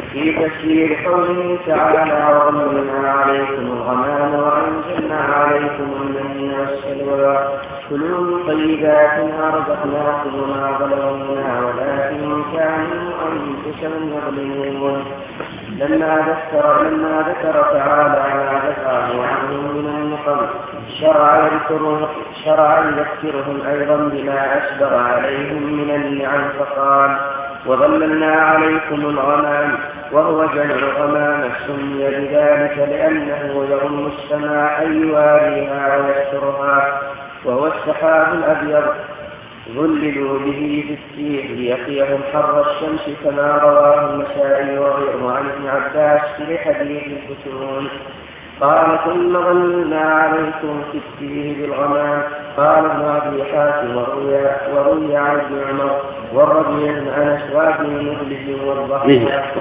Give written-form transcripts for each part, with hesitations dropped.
في تفسير قوله تعالى وظللنا عليكم الغمام وأنزلنا عليكم المن والسلوى كلوا من طيبات ما رزقناكم وما ظلمونا ولكن كانوا أنفسهم يظلمون لما ذكر تعالى ما ذكره عنهم من النقم شرع يذكرهم أيضا بما أسبغ عليهم من النعم فقال وظللنا عليكم الغمام وهو جمع غمامة سمي بذلك لأنه يغم السماء أي يواريها ويسترها وهو السحاب الأبيض ظللوا به في التيه ليقيهم حر الشمس كما رواه النسائي وغيره عن ابن عباس في حديث الفتون قال ثم ظللنا عليكم في التيه بالغمام قال ابن أبي حاتم وروي عن ابن عمر والربيع بن أنس وأبي مجلز والضحاك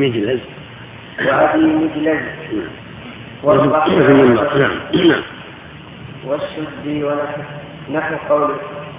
والسدي ونحو قوله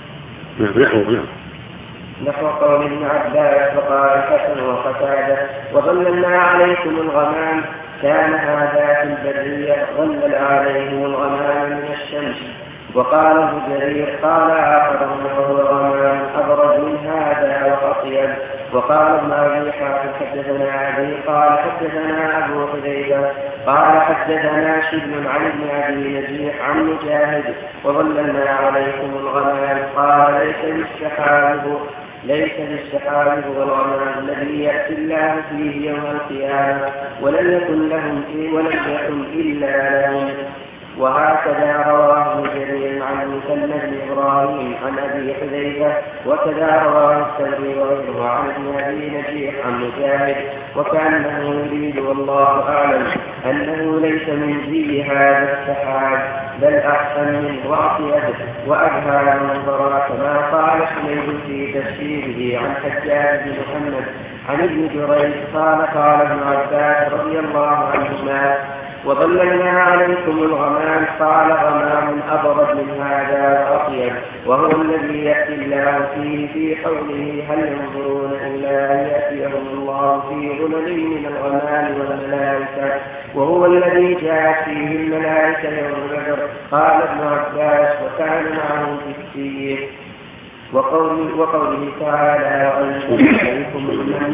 نحو قول ابن عباس وقال الحسن وقتادة وظللنا عليكم الغمام كان هذا في البرية ظلل عليهم الغمام من الشمس وقال ابن جرير قال آخر وهو غمام أبرد من هذا وأطيب وقال ابن أبي حاتم حدثنا أبي قال حدثنا أبو حذيفة قال حدثنا شبل عن ابن أبي نجيح عن مجاهد وظللنا عليكم الغمام قال ليس بالسحاب والغمام الذي يأتي الله فيه يوم القيامة ولم يكن إلا لهم وهكذا رواه ابن جرير عن مثنى بن إبراهيم عن أبي حذيفة وكذا رواه الثوري وغيره عن ابن أبي نجيح عن مجاهد وكأنه يريد والله أعلم أنه ليس من زي هذا السحاب بل أحسن منه وأطيب وأبهى منظرا كما قال حميد في تفسيره عن حجاج بن محمد عن ابن جريج قال ابن عباس رضي الله عنهما وظللنا عليكم الغمام قال غمام أبرد من هذا وأطيب وهو الذي يأتي الله فيه في قوله هل ينظرون إلا أن يأتيهم الله في ظلل من الغمام والملائكة وهو الذي جاءت فيه الملائكة يوم بدر قال ابن عباس وكان معهم في السير وقوله تعالى وأنزلنا عليكم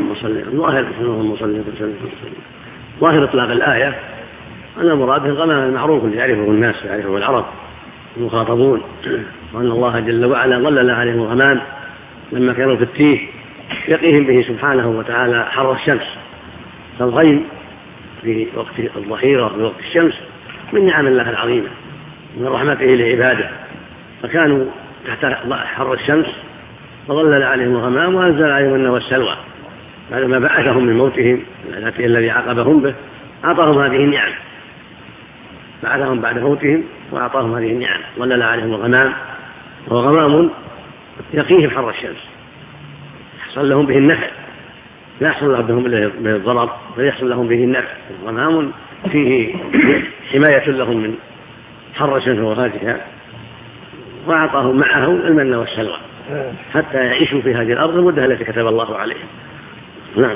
ظاهر إطلاق الآية أن المراد الغمام المعروف اللي يعرفه الناس يعرفه العرب المخاطبون وأن الله جل وعلا ظلل عليهم الغمام لما كانوا في التيه يقيهم به سبحانه وتعالى حر الشمس فالغيم في وقت الظهيرة في وقت الشمس من نعم الله العظيمة من رحمته لعباده فكانوا تحت حر الشمس فظلل عليهم الغمام وأنزل عليهم المن والسلوى بعدما بعثهم من موتهم الذي عاقبهم به أعطاهم هذه النعم بعثهم بعد موتهم وأعطاهم هذه النعم ظلل عليهم الغمام وهو غمام يقيهم حر الشمس يحصل لهم به النفع لا يحصل لهم به الضرر بل يحصل لهم به النفع غمام فيه حماية لهم من حر الشمس وغازها وأعطاهم معه المن والسلوى حتى يعيشوا في هذه الأرض المدة التي كتب الله عليهم. نعم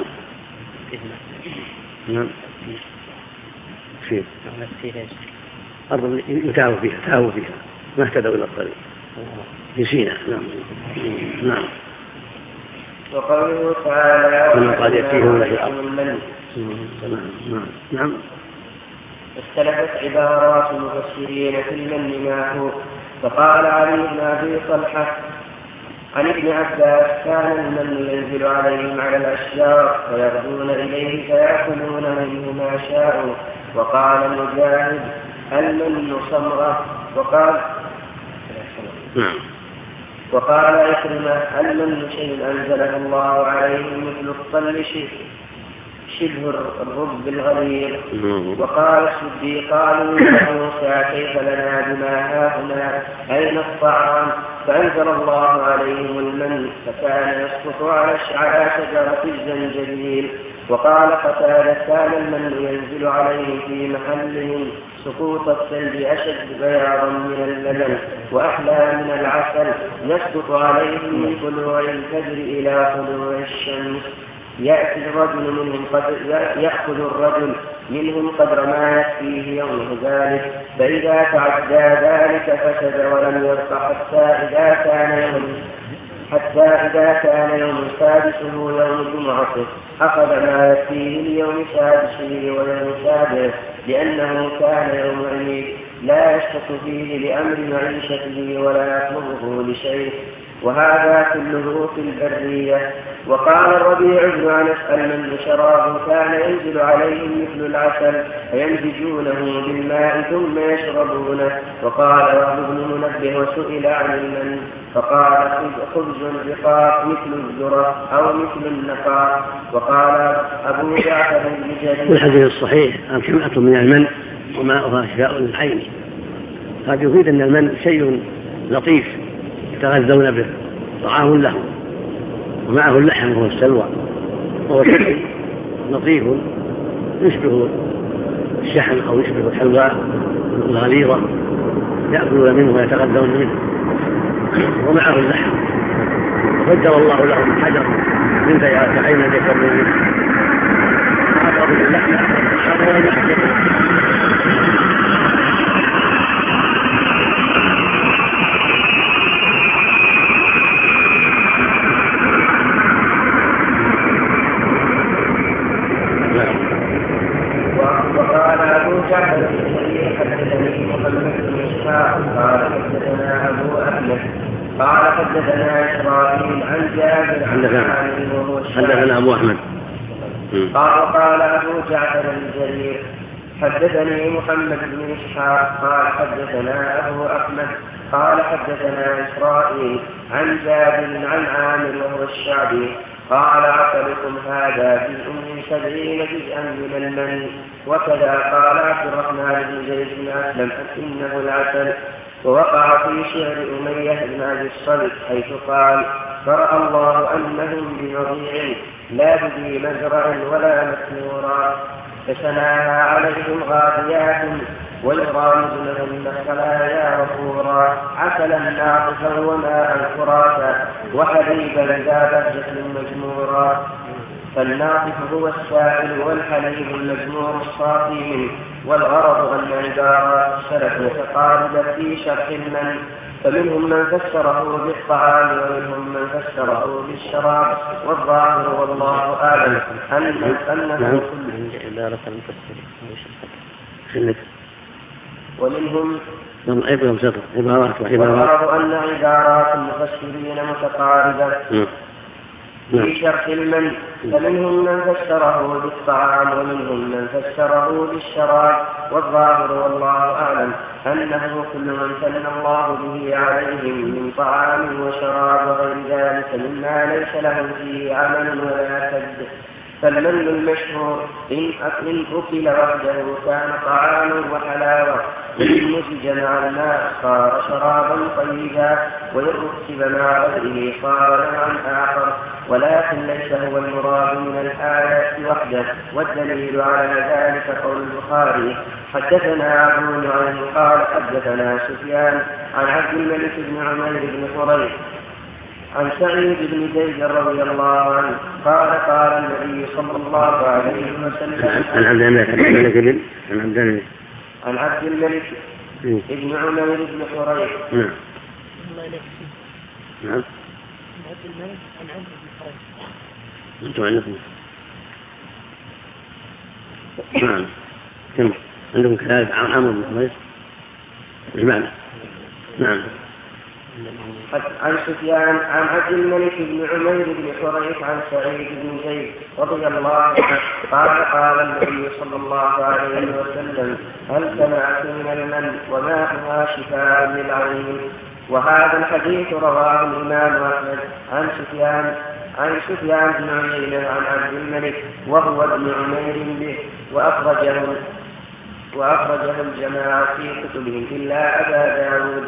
أرض يتاهوا فيها ما اهتدوا إلى الطريق في سيناء. نعم وقوله تعالى من قال يأتيهم في الأرض. نعم اختلفت عبارات المفسرين في المن معه فقال علي بن أبي طلحة عن ابن عباس كان المن ينزل عليهم على الأشجار فيغدون إليه فيأكلون منه ما شاءوا وقال مجاهد المن صمرة وقال إكرمة المن شيء أنزله الله عليهم مثل الطل شبه الرب الغليظ. وقال السدي قالوا يا موسى كيف لنا بما هاهنا أين الطعام فأنزل الله عليهم المن فكان يسقط على شجرة الزنجبيل. وقال قتادة كان المن ينزل عليه في محلهم سقوط الثلج أشد بياضا من اللبن وأحلى من العسل يسقط عليهم من طلوع الفجر إلى طلوع الشمس يأخذ الرجل منهم قدر ما يكفيه يومه ذلك، فإذا تعدى ذلك فسد ولم يبق حتى إذا كان يوم سادسه يوم الجمعة أخذ ما يكفيه اليوم سادسه ويوم سابعه، لأنه كان يوم عيد لا يشتق فيه لأمر معيشته ولا يطلبه لشيء، وهذا كله في البرية. وقال الربيع بن أنس المن شراب كان ينزل عليهم مثل العسل فيمزجونه بالماء ثم يشربونه. وقال وهب بن منبه وسئل عن المن فقال خبز الرقاق مثل الذرة أو مثل النقاء. وقال أبو جعفر بن جرير الحديث الصحيح كمئة من المن وماؤها شفاء للعين. هذا يفيد أن المن شيء لطيف يتغذون به، طعام له ومعه اللحم وهو السلوى، وهو شيء لطيف يشبه الشحم أو يشبه الحلوى الغليظة يأكلون منه ويتغذون منه ومعه اللحم. فجر الله لهم حجر من عين يشربون منه وأقرب اللحم قال حدثنا إسرائيل عن جابر حدثنا أبو أحمد قال أبو جعفر الجرير حدثني محمد بن إسحاق قال حدثنا أبو أحمد قال حدثنا إسرائيل عن جابر عن عامر وهو الشعبي قال عقلكم هذا في 70 جزءا من المن. وكذا قال عبد الرحمن بن زيد بن أسلم إنه العسل. ووقع في شعر أمية بن أبي الصلت حيث قال فرأى الله أنهم بمضيع لا بذي مزرع ولا مسمورا فسناها عليهم غاديات والغامز لهن خلايا وفورا عسلا ناقصا وماء فراتا وحليبا ذا بهجة مجمورا. فالناقص هو السائل والحليب المجمور الصافي منه. والغرض أن عبارات السلف متقاربة في شرح المن، فمنهم من فسره بالطعام ومنهم من فسره بالشراب، والظاهر والله أعلم أنه ومنهم والغرض أن عبارات المفسرين متقاربة في شرح المن، فمنهم من فسره بالطعام ومنهم من فسره بالشراب، والظاهر والله أعلم أنه كل من سن الله به عليهم من طعام وشراب وغير ذلك مما ليس له فيه عمل ولا كد. فالمن المشهور إن أكل وحده كان طعاما وحلاوة، وإن نسج مع الماء صار شرابا طيبا، وإن ركب مع غيره صار نوعا آخر، ولكن ليس هو المراد من الآيات وحده. والدليل على ذلك قول البخاري حدثنا أبو نعيم قال حدثنا سفيان عن عبد الملك بن عمير بن حريث عن سعيد بن زيد رضي الله عنه قال قال النبي صلى الله عليه وسلم عن عبد الملك بن عمير بن حريث نعم أنتم عندكم نعم كم عندكم كذلك عمر بن حريث بمعنى نعم. عن سفيان عن عبد الملك بن عمير بن حريث عن سعيد بن زيد رضي الله عنه قال قال النبي صلى الله عليه وسلم هل سمعت من المن وماءها شفاء للعين. وهذا الحديث رواه الإمام أحمد عن سفيان بن عمير عن عبد الملك وهو ابن عمير به، وأخرجه الجماعة في كتبهم إلا أبا داود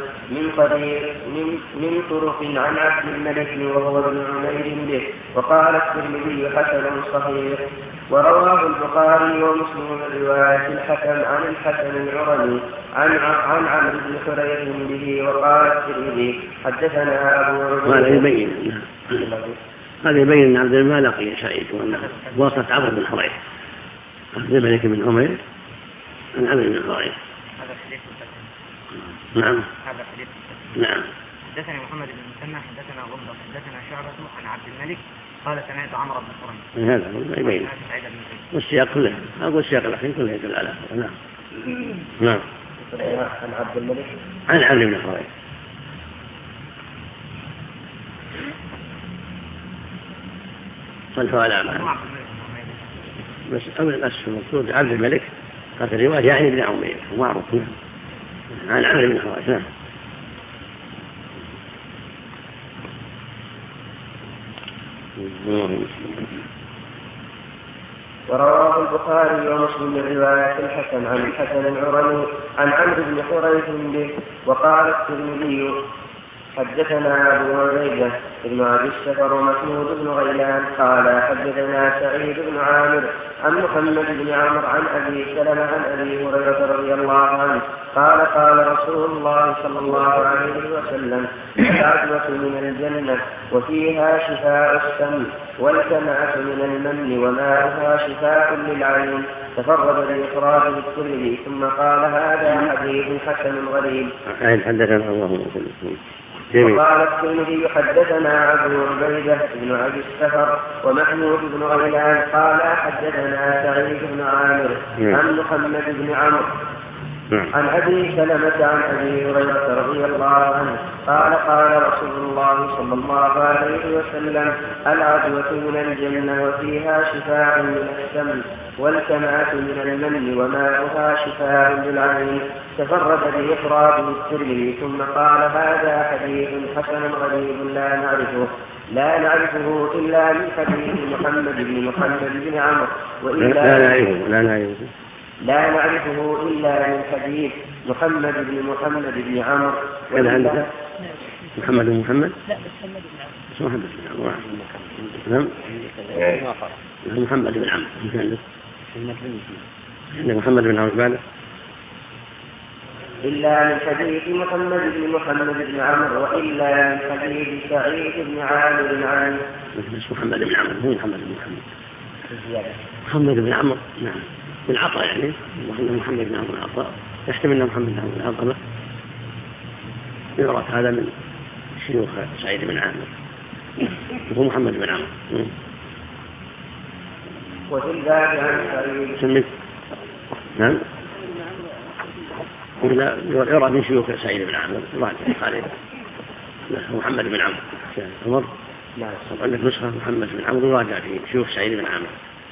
من طرق عن عبد الملك وهو ابن عمير به. وقال الترمذي حسن صحيح. ورواه البخاري ومسلم من رواية الحكم عن الحسن العرني عن عمرو بن حريث به. وقال الترمذي حدثنا أبو عبيدة هذا يبين أن عبد الملك لقي سعيد وأنه واسطة عمرو بن حريث. عبد الملك بن عمير عن عمرو بن حريث. نعم. نعم. حدثنا محمد بن مسنى حدثنا غندر حدثنا شعبة عن عبد الملك قال سمعت عمرو بن حريث. هذا يبين والسياق كله أقول السياق الأخير كله يدل على. نعم. نعم. عن عبد الملك عن عمرو بن حريث. صلوا على معه بس أول الأسف المقصود عبد الملك قال في الرواية يعني ابن عمير ومعروف عن عمرو بن حريث. نعم. ورواه البخاري ومسلم من رواية الحسن عن الحسن العرني عن عمرو بن حريث به. وقال الترمذي حدثنا أبو عبيدة بن أبي السفر ومحمود بن غيلان قال حدثنا سعيد بن عامر عن محمد بن عمرو عن أبي سلمة عن أبي هريرة رضي الله عنه قال قال رسول الله صلى الله عليه وسلم العدوة من الجنة وفيها شفاء السم والكمعة من المن وماؤها شفاء للعين. تفرد بإخراجه الترمذي ثم قال هذا حديث حسن غريب. حدثنا الله وسلم. وقال الترمذي حدثنا أبو عبيدة بن أبي السفر ومحمود بن غيلان قال حدثنا سعيد بن عامر عن محمد بن عمرو عن أبي سلمة عن أبي هريرة رضي الله عنه قال قال رسول الله صلى الله عليه وسلم العدوة من الجنة وفيها شفاء من السم والكمعة من المن وماؤها شفاء للعين. تفرد بإخراجه الترمذي ثم قال هذا حديث حسن غريب لا نعرفه إلا من حديث محمد بن عمرو لا نعرفه إلا من حديث محمد بن عمرو. كان عندك محمد بن محمد؟ لا محمد بن عمرو. نعم. محمد بن عمرو. عندك محمد بن عمرو بعده؟ إلا من حديث محمد بن عمرو وإلا من حديث سعيد بن عامر عن محمد بن عمرو. هو محمد بن عمرو. نعم. من عطاء يعني محمد بن عمرو العطاء يحتمل أن محمد بن عمرو العطاء يعرف هذا من شيوخ سعيد بن عامر هو محمد بن عمرو. وفي الباب عن سعيد سميت. نعم. ولا يرى من شيوخ سعيد بن عامر راجع خالد محمد بن عمرو. نعم. عندك نسخة محمد بن عمرو راجع في شيوخ سعيد بن عامر.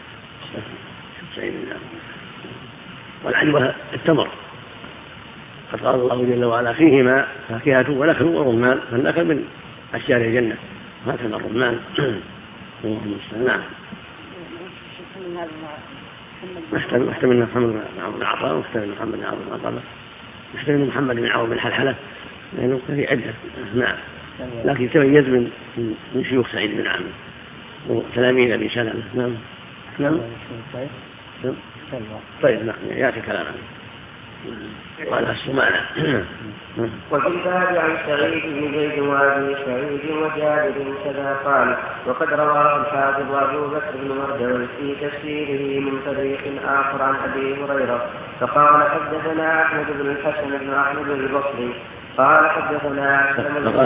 والعجوة التمر قد قال الله جل وعلا فيهما فاكهة ونخل ورمان فالنخل من أشجار الجنة وهكذا الرمان. نعم. محتمل محمد بن عمرو بن عطاء محتمل محمد بن عمرو بن عطاء محتمل محمد بن عمرو بن حلحلة لأنه في عدة. نعم. لكن تميز من شيوخ سعيد بن عامر وتلاميذ أبي سلمة. نعم. نعم. طيب نعم يأتي كلامنا. قال السمانة. وفي الباب عن سعيد بن زيد وابي سعيد وجابر كذا قال وقد رواه الحافظ أبو بكر بن مردوي في تفسيره من طريق آخر عن أبي هريرة فقال حدثنا أحمد بن الحسن بن أحمد البصري قال حدثنا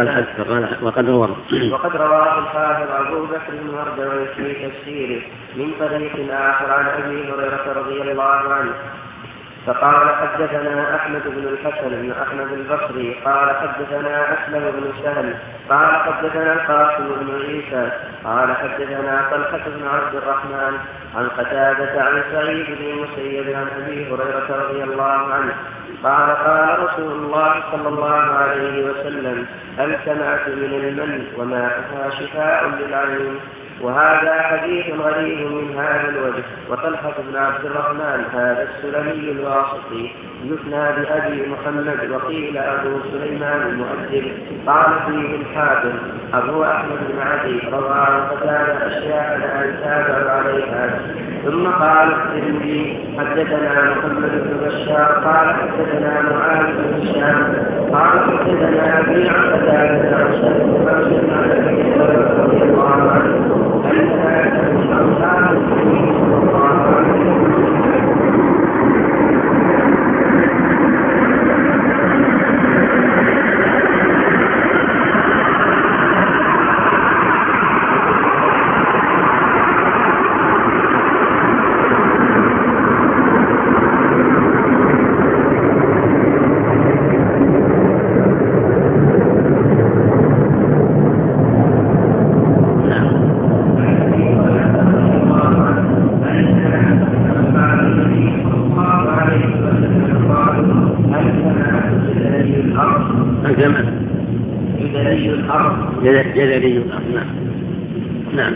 وقد رواه الحافظ أبو بكر بن مردوي في تفسيره من طريق آخر عن أبي هريرة رضي الله عنه فقال حدثنا أحمد بن الحسن بن أحمد البصري قال حدثنا أسلم بن سهل قال حدثنا القاسم بن عيسى قال حدثنا طلحة بن عبد الرحمن عن قتادة عن سعيد بن المسيب عن أبي هريرة رضي الله عنه قال قال رسول الله صلى الله عليه وسلم الكمعة من المن وماؤها شفاء للعين. وهذا حديث غريب من هذا الوجه. وطلحة بن عبد الرحمن هذا السلمي الواسطي يثنى بأبي محمد وقيل أبو سليمان المؤدب قال فيه الحافظ أبو أحمد بن عدي رواه قتادة أشياء لا يتابع عليها. ثم قال الترمذي حدثنا محمد بن بشار قال حدثنا معاذ بن هشام قال حدثنا أبي عن قتادة عن رضي الله عنه جذري الأرض. نعم.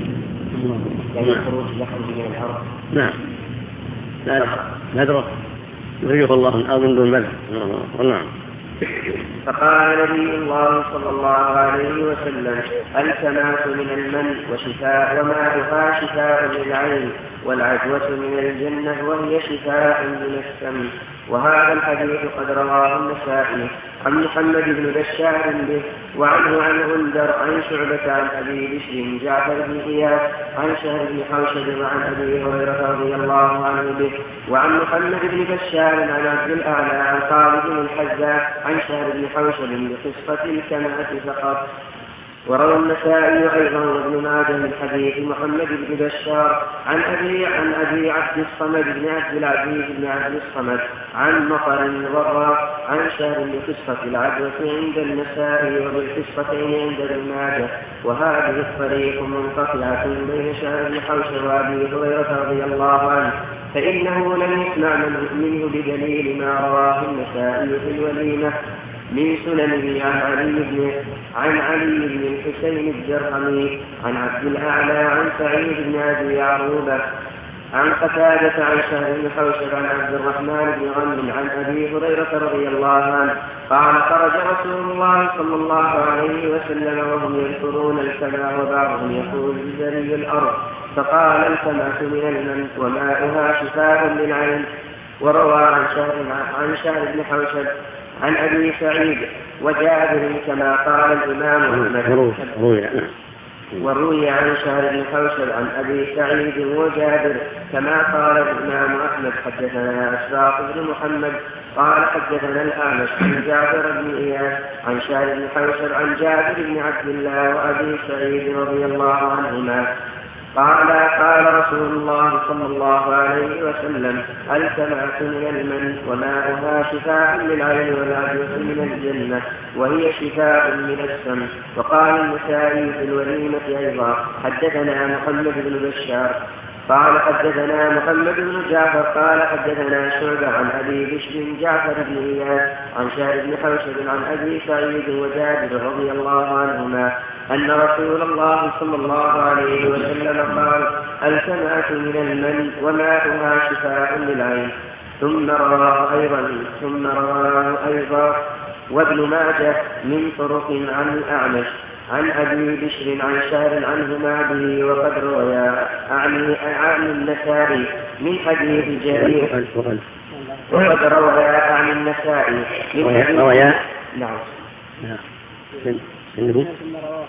يعني الخروج يخرج من الأرض. نعم. لا ندرة يخرجه الله من الأرض من دون بدء. نعم. فقال نبي الله صلى الله عليه وسلم: التماس من المن وشفاء وماؤها شفاء للعين، والعدوة من الجنة وهي شفاء من السم. وهذا الحديث قد رواه النسائي عن محمد بن بشار به، وعنه عن غندر عن شعبة عن أبي بشر جعفر بن إياس عن شهر بن حوشب وعن أبي هريرة رضي الله عنه به، وعن محمد بن بشار عن عبد الأعلى عن خالد بن الحذاء عن شهر بن حوشب بقصة الكنعة فقط. وروى النسائي أيضا وابن ماجه من حديث محمد بن بشار عن أبي عبد الصمد بن عبد العزيز بن عبد الصمد عن مطر الوراء عن شهر بقصة العدوة عند النسائي وبالقصتين عند ابن ماجه. وهذه الطريق منقطعة بين شهر بن حوشب وأبي هريرة رضي الله عنه، فإنه لم يسمع منه بدليل ما رواه النسائي في الوليمة من سننه عن علي بن الحسين الجرهمي عن عبد الأعلى عن سعيد بن أبي عروبة عن قتادة عن شهر بن حوشب عن عبد الرحمن بن غنم عن أبي هريرة رضي الله عنه قال: خرج رسول الله صلى الله عليه وسلم وهم يذكرون الكلى وبعضهم يقول بجري الأرض، فقال: الكماة من المن وماؤها شفاء للعين. وروى عن شهر بن حوشب عن أبي سعيد وجابر كما قال الإمام أحمد. وروي عن شهر بن حوشب عن أبي سعيد وجابر كما قال الإمام أحمد. حدثنا أشراق بن محمد قال حدثنا الأعمش عن جابر بن إياس عن شهر بن حوشب عن جابر بن عبد الله وأبي سعيد رضي الله عنهما قال رسول الله صلى الله عليه وسلم: الكماة من المن وماؤها شفاء للعين والعدوة من الجنة وهي شفاء من السم. وقال النسائي في الوليمة أيضا: حدثنا محمد بن بشار قال حدثنا محمد بن جعفر قال حدثنا شعبة عن أبي بشر جعفر بن إياس عن شهر بن حوشب عن أبي سعيد وجابر رضي الله عنهما أن رسول الله صلى الله عليه وسلم قال: الكماة من المن وماؤها شفاء للعين. ثم رواه أيضا وابن ماجه من طرق عن الأعمش عن أبي بشر عن شهر عنهما به، وقد رويا عن النسائي من حديث جرير وقد رويا عن النسائي من حديث نعم. ثم رواه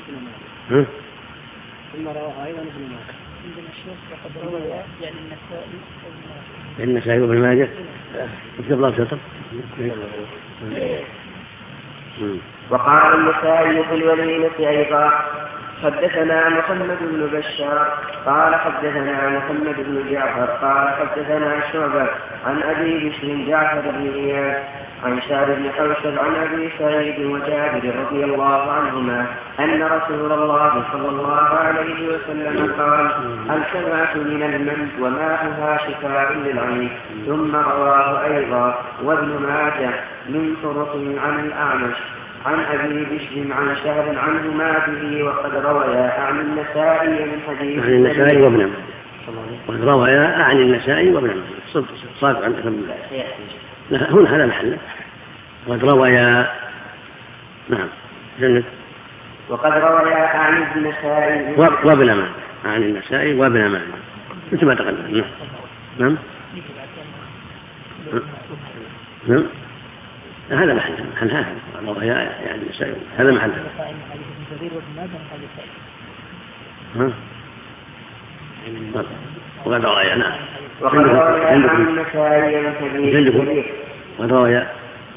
أيضا ابن ماجه. عندنا الشيخ وقد روى يعني النسائي وابن ماجه. اكتب الله شطر. وقال النسائي في الوليمة أيضا: حدثنا محمد بن بشار قال حدثنا محمد بن جعفر قال حدثنا شعبة عن أبي بشر جعفر بن إياس عن شهر بن حوشب عن أبي سعيد وجابر رضي الله عنهما أن رسول الله صلى الله عليه وسلم قال: الكماة من المن وماؤها شفاء للعين. ثم رواه أيضا وابن ماجه من طرق عن الأعمش عن أبي بشر عن شهر عنهما به، وقد رويا عن النسائي من حديث عن النسائي وابن ماجه. وقد رويا عن النسائي وابن ماجه. صادق عن هنا هذا محله. وقد رويا نعم جنة. وقد رويا عن النسائي وابن ماجه عن النسائي وابن ماجه مثل ما تقدم. نعم نعم هذا محل هذا رويا يعني النسائي هذا محل. وقد رواية. نعم. وقد رواية عن النسائي الكبير. وقد رواية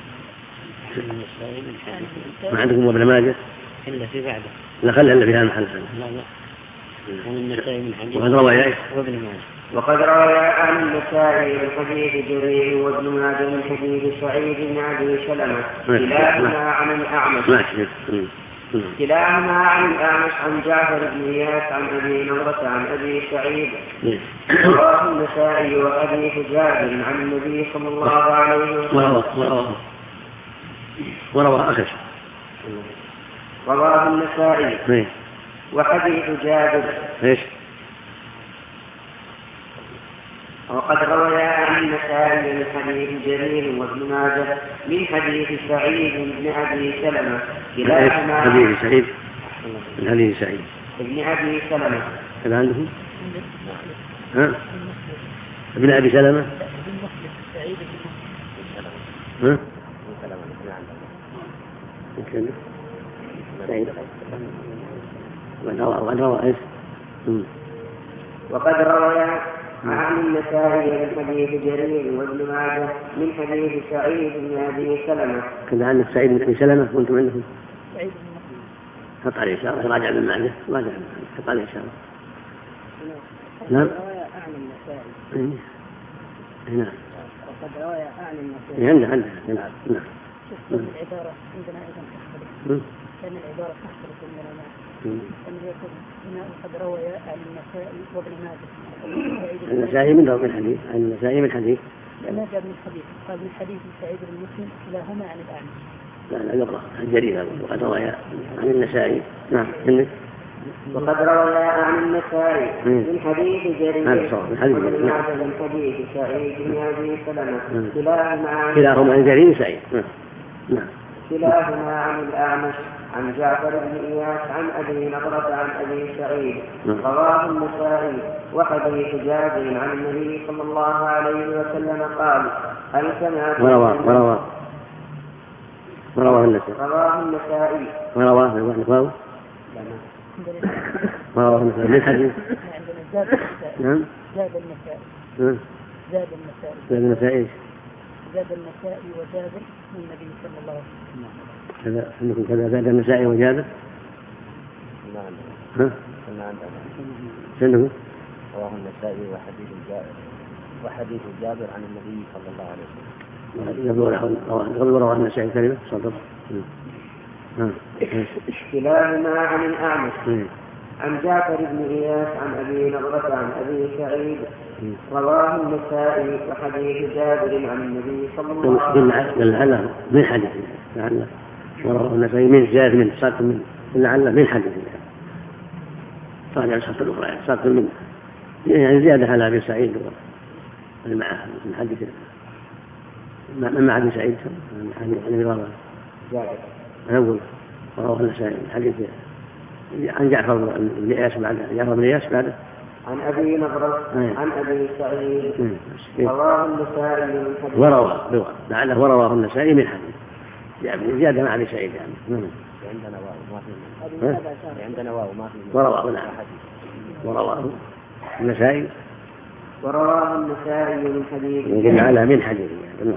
ما عندكم ابن ماجه إلا في بعده. لا خلها إلا فيها المحل. وقد رواية وقد روى عن النسائي من حديث جرير وابن ماجه من حديث سعيد بن أبي سلمة كلاهما عن الأعمش عن جعفر بن إياس عن أبي نضرة عن أبي سعيد. رواه النسائي وحديث جابر عن النبي صلى الله عليه وسلم. رواه النسائي وحديث جابر. وقد روى عن النسائي من حديث جرير وابن ماجه من حديث سعيد بن أبي سلمة كلاهما حديث سعيد ابن أبي سلمة. هذا عندكم؟ ابن أبي سلمة. وقد روى عن النسائي من حديث جرير وابن ماجه من حديث سعيد بن أبي سلمة. كان عندك سعيد بن أبي سلمة وأنتم عندكم حط عليه إشارة راجع بن ماجه حط عليه إشارة. نعم. نعم. وقد روى عن النسائي. عندنا. نعم. العبارة عندنا أيضا تختلف. كان العبارة تختلف عندنا. أن يكون هنا وقد روى عن النسائي وابن ماجه. النسائي من حديث. ما جاء من حديث. قال من حديث سعيد بن مسلم كلاهما عن الأعمش. لا يقرأ الجرير. وقد روى عن النسائي. نعم. وقد روى عن النسائي من حديث جرير ومن حديث سعيد بن أبي سلمة كلاهما عن جرير سعيد. نعم. كلاهما عن الأعمش عن جعفر بن إياس عن أبي نضرة عن أبي سعيد. رواه النسائي وحديث جابر عن النبي صلى الله عليه وسلم قال هل سمعت رواه النسائي من حديث. نعم. زاد النسائي وجابر من النبي صلى الله عليه وسلم. كذا عندكم كذا زاد النسائي وجابر. نعم. عندكم رواه النسائي وحديث جابر عن النبي صلى الله عليه وسلم. رواه النسائي كلمة صدق. كلاهما عن الأعمش عن جعفر بن إياس عن أبي نضرة عن أبي سعيد. رواه النسائي وحديث جابر عن النبي صلى الله عليه وسلم. لعله من حديث لعله ورواه النسائي من زاد من صدق من لعله من حديث راجع الصفحة الأخرى صدق من يعني زيادة على أبي سعيد معه من حديث مع أبي سعيد أقول ورواه النسائي حديث عن جعفر بن إياس بعده عن أبي نضرة عن أبي سعيد. رواه النسائي من حديث لعله ورواه النسائي من حديث يعني زيادة مع أبي سعيد يعني. عندنا واو ما في ورواه النسائي من حديث لعله من حديث يعني.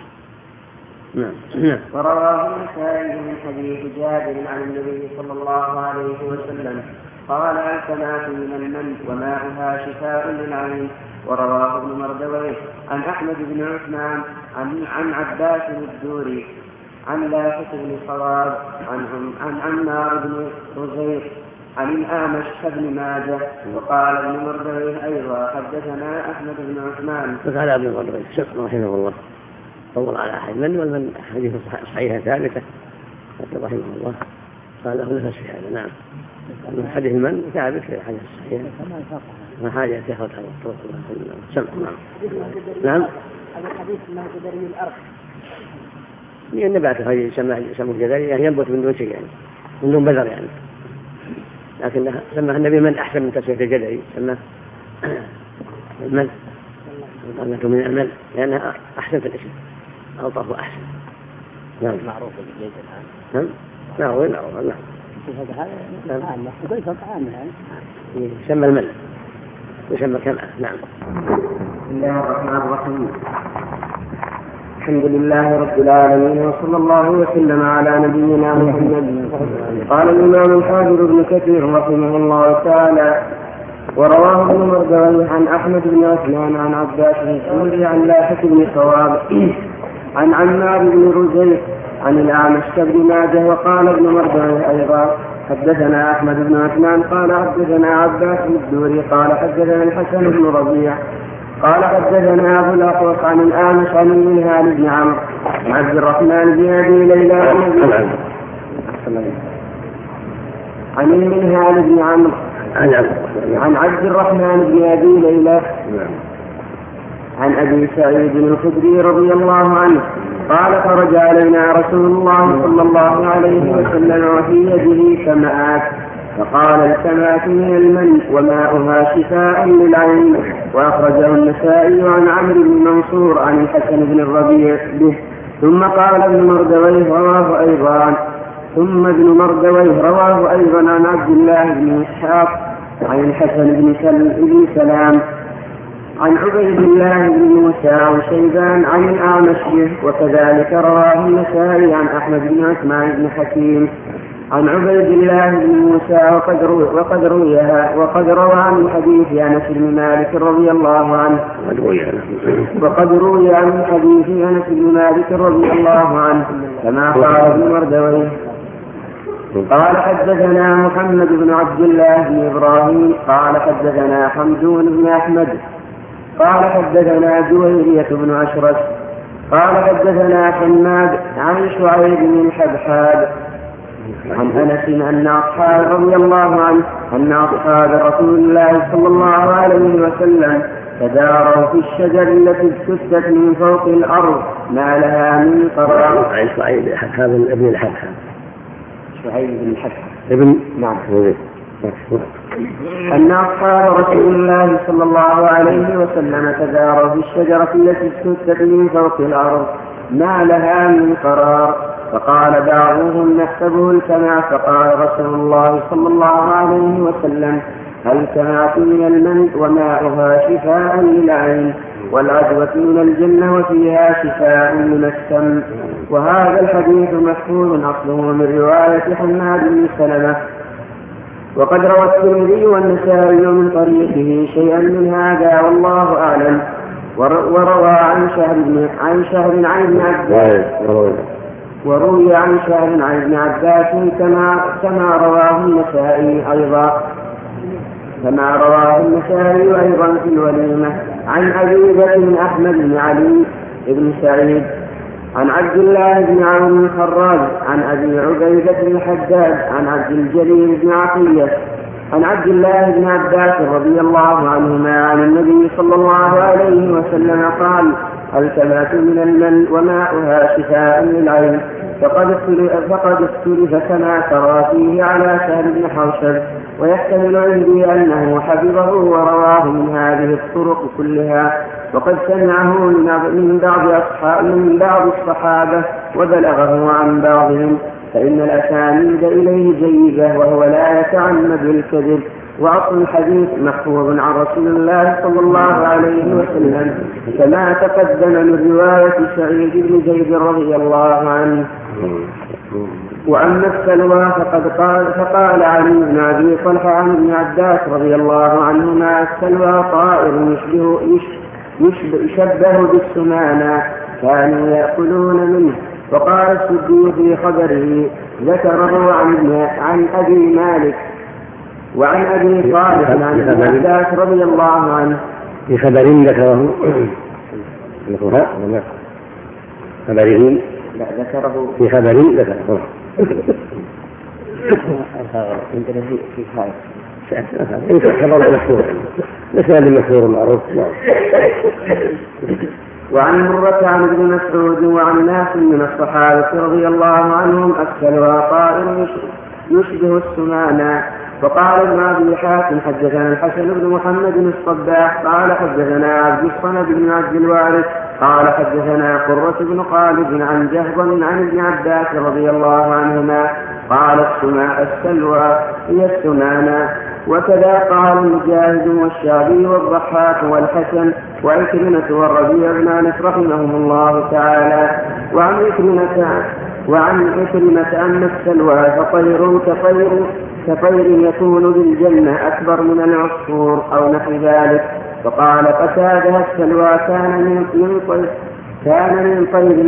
نعم. ورواه النسائي من حديث جابر عن النبي صلى الله عليه وسلم قال هل سمعت من المن وماؤها شفاء للعين. ورواه ابن مردويه عن أحمد بن عثمان عن عباس الدوري عن لافت بن صواب عن عمار بن رزيق عن الأعمش بن ماجه. وقال ابن مردويه أيضا حدثنا أحمد بن عثمان. فقال ابن مردويه رحمه الله طول على أحد والمن حديث صحيحة ثابتة رحمه الله قال له نفس في هذا. نعم. حديث من ثابت في الحديث الصحيح ما حاجة تأخذ هذا الطرق سمع. نعم. هذا الحديث ما جدري من الأرض لأن نباته هذه يسمى الجدري يعني ينبت من دون شيء يعني من دون بذر يعني لكن سماه النبي من أحسن من تسوية الجدري سماه المن وقالته من المن لأنها أحسن في الاسم ألطف وأحسن. نعم. معروف بالجيد الآن. نعم. نعم. هذا عامة يقول عامة يعني يسمى المل يسمى كمأة. نعم. بسم الله الرحمن الرحيم. الحمد لله رب العالمين وصلى الله وسلم على نبينا محمد. قال الإمام الحافظ ابن كثير رحمه الله تعالى: ورواه ابن مردويه عن أحمد بن عثمان عن عباس بن سوري عن لاحق بن صواب عن عمار بن رزيق عن الأعمش بن ماجه. وقال ابن مردويه أيضا: حدثنا أحمد بن عثمان قال حدثنا عباس بن الدوري قال حدثنا الحسن بن ربيع قال حدثنا أبو الأحوص عن الأعمش عن المنهال بن عمرو عن عبد الرحمن بن أبي ليلى عن المنهال بن عمرو عن عبد الرحمن بن أبي ليلى عن أبي سعيد الخدري رضي الله عنه قال: خرج علينا رسول الله صلى الله عليه وسلم وفي يده سماءات فقال: السماء من المن وماؤها شفاء للعين. وأخرجه النسائي عن عمرو بن منصور عن الحسن بن الربيع به. ثم قال ابن مردويه رواه أيضا عن عبد الله بن إسحاق عن الحسن بن سلام عن عبيد الله بن موسى وشيبان عن الأعمش به. وكذلك رواه النسائي عن أحمد بن عثمان بن حكيم عن عبيد الله بن موسى وقد روى عن حديث أنس بن مالك رضي الله عنه كما قال ابن مردويه. قال: حدثنا محمد بن عبد الله بن إبراهيم قال حدثنا حمدون بن أحمد قال حدثنا جويرية بن أشرس قال حدثنا حماد عن شعيب بن الحبحاب عن أنس أن أصحاب رضي الله عنه أن أصحاب رسول الله صلى الله عليه وسلم تداروا في الشجر التي اجتثت من فوق الأرض ما لها من قرار. عن شعيب ابن الحبحاب. شعيب بن الحبحاب ابن نعم. أن أصحاب رسول الله صلى الله عليه وسلم تداروا في الشجرة التي اجتثت من فوق الأرض ما لها من قرار. فقال بعضهم: نحسبه الكمع. فقال رسول الله صلى الله عليه وسلم: الكمعة من المن وماؤها شفاء للعين والعدوة من الجنة وفيها شفاء من السم. وهذا الحديث محفوظ أصله من رواية حماد بن سلمة. وقد روى الترمذي والنسائي من طريقه شيئا من هذا والله أعلم. وروى عن شهر عن ابن عباس وروي عن شهر عن ابن عباس كما رواه النسائي أيضا في الوليمة عن أبي بكر أحمد بن علي بن سعيد عن عبد الله بن عون الخراج عن أبي عبيدة بن حداد عن عبد الجليل بن عطية عن عبد الله بن عباس رضي الله عنهما عن النبي صلى الله عليه وسلم قال: الكمعة من المن وماؤها شفاء للعين. فقد اختلف كما ترى فيه على سهل بن حوشب، ويحتمل عندي أنه حفظه ورواه من هذه الطرق كلها، وقد سمعه من بعض الصحابة وبلغه عن بعضهم، فإن الأسانيد إليه جيدة وهو لا يتعمد الكذب. وأصل الحديث محفوظ عن رسول الله صلى الله عليه وسلم كما تقدم من رواية سعيد بن زيد رضي الله عنه. وأما السلوى فقال علي بن أبي طلحة عن ابن عباس رضي الله عنهما: السلوى طائر يشبه بالسمانة كانوا يأكلون منه. وقال السدي في خبره ذكره عن أبي مالك وعن أبي صالح عن ابن عباس رضي الله عنه في خبر ذكره في خبر ذكره عندنا في خائف خبر مشهور مثال مشهور معروف. وعن مرة عن ابن مسعود وعن ناس من الصحابة رضي الله عنهم: السلوى طائر يشبه السمانة. وقال ابن أبي حاتم: حدثنا الحسن بن محمد الصباح قال حدثنا عبد الصمد بن عبد الوارث قال حدثنا قرة بن خالد عن جهضم عن ابن عباس رضي الله عنهما قال السلوى هي السمانة. وكذا قال المجاهد والشعبي والضحاك والحسن وعكرمة والربيع بن أنس رحمهم الله تعالى. وعن عكرمة أن السلوى فطير كطير يكون بالجنة أكبر من العصفور أو نحو ذلك. فقال قتادة السلوى كان من طير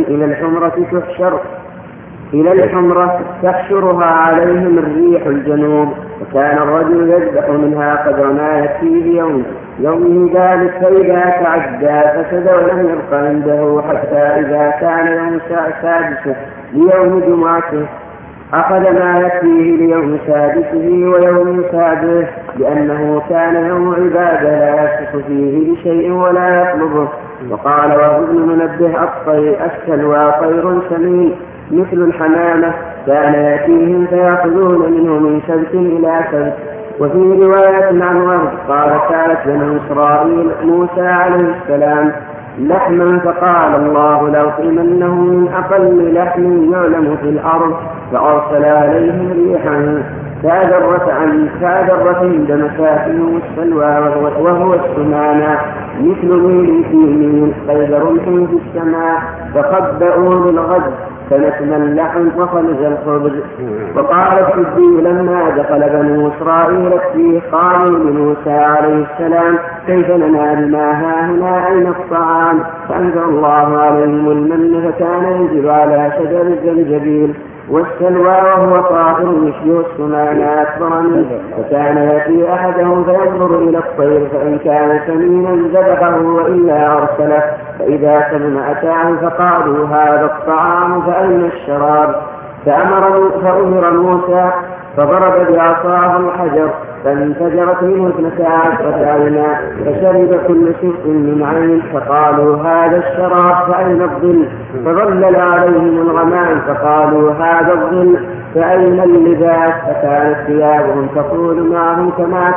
إلى الحمرة تحشرها عليهم الريح الجنوب. وكان الرجل يذبح منها قدر ما يكفيه يومه ذلك، فإذا تعدى فسد ولم يبق عنده حتى إذا كان يوم سادسه ليوم جمعته أخذ ما يكفيه ليوم سادسه ويوم سابعه، لأنه كان يوم عبادة لا يصح فيه بشيء ولا يطلبه. وقال وابن منبه السلوى طير سمين مثل الحمامة، كان يأتيهم فيأخذون منه من سبت إلى سبت. وفي رواية عن وهب قال كانت بنو إسرائيل موسى عليه السلام لحما، فقال الله لأطعمنه من أقل لحم يعلم في الأرض، فأرسل عليهم ريحا فأدرت عند مساكنهم السلوى وهو السمانة مثل ميل في ميل قيد رمح في السماء، فخبأوا للغد فنتم اللحم وخلج الخبز. وقال السدي لما دخل بنو إسرائيل فيه قالوا لموسى عليه السلام كيف ننال ما هاهنا أين الطعام؟ فأنزل الله عليهم المن فكان ينزل على شجر الزنجبيل والسلوى وهو طائر يشبه السمانة أكبر منه، فكان يأتي أحدهم فينظر إلى الطير فإن كان سمينا ذبحه وإلا أرسله، فإذا سمن أتاه فقالوا هذا الطعام فأين الشراب؟ فأمر موسى فضرب بعصاه الحجر فانفجرت منه 12 عينا، فشرب كل شيء من عين، فقالوا هذا الشراب فأين الظل؟ فظلل عليهم الغمام فقالوا هذا الظل فأين اللباس؟ فكانت ثيابهم تقول معهم كما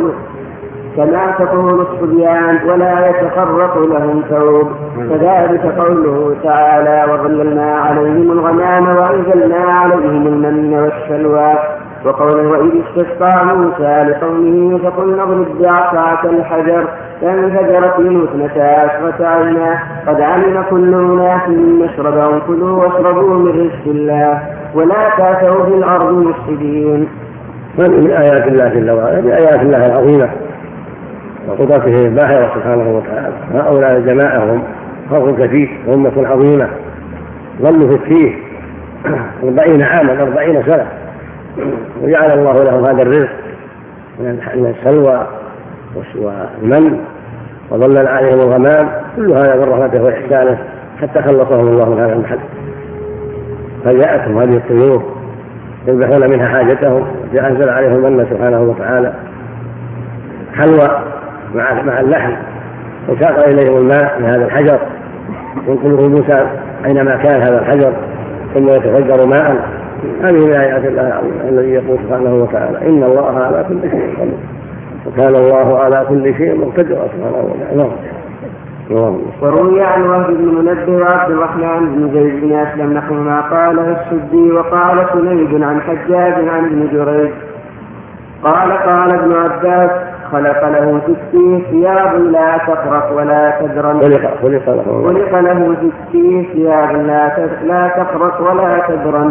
تقول الصبيان ولا يتفرق لهم ثوب. كذلك قوله تعالى وظللنا عليهم الغمام وأنزلنا عليهم المن والسلوى. وقوله وإذ استسقى موسى لقومه فقلنا اضرب بعصاك الحجر فانفجرت منه 12 عينا قد علم كل أناس مشربهم كلوا واشربوا من رزق الله ولا تعثوا في الأرض مفسدين. هذه من آيات الله جل وعلا، من آيات الله العظيمة وقدرته الباهرة سبحانه وتعالى. هؤلاء جماعهم خلق كثير وأمة عظيمة ظلوا في التيه 40 عاما 40 سنة، وجعل الله لهم هذا الرزق من السلوى والمن وظلل عليهم الغمام، كل هذا من رحمته وإحسانه حتى خلصهم الله من هذا المحل. فجاءتهم هذه الطيور يذبحون منها حاجتهم، أنزل عليهم المن سبحانه وتعالى حلوى مع اللحم، وساق إليهم الماء من هذا الحجر ينقله موسى أينما كان هذا الحجر ثم يتفجر ماء. هذه من آيات الله الذي يقول سبحانه وتعالى إن الله على كل شيء قدير وكان الله على كل شيء مقتدرا سبحانه وتعالى. وروي عن وهب بن منبه وعبد الرحمن بن زيد بن أسلم نحو ما قاله السدي. وقال سنيد عن حجاج عن ابن جريج قال ابن عباس خلق له 60 ثياب لا تفرق ولا تدرن. خلق له 60 ثياب لا تفرق ولا تدرن.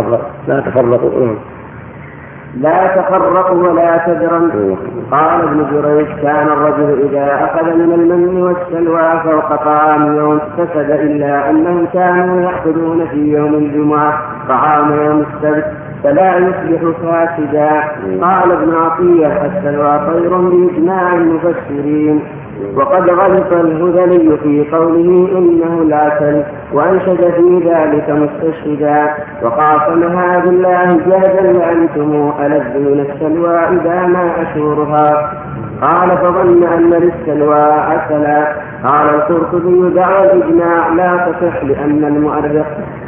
لا تخرق ولا تدرن. قال ابن جريج كان الرجل إذا أخذ من المن والسلوى فوق طعام يوم فسد، إلا أنهم كانوا يأخذون في يوم الجمعة طعام يوم السبت فلا يصبح فاسدا. قال ابن عطية السلوى طير بإجماع المفسرين. وقد غلط الهذلي في قوله إنه العسل وأنشد في ذلك مستشهدا، وقاسمها بالله جهدا لأنتم ألذ من السلوى إذا ما أشورها. قال فظن أن للسلوى عسلا. قال القرطبي دعوى الإجماع لا تصح لأن المؤرخ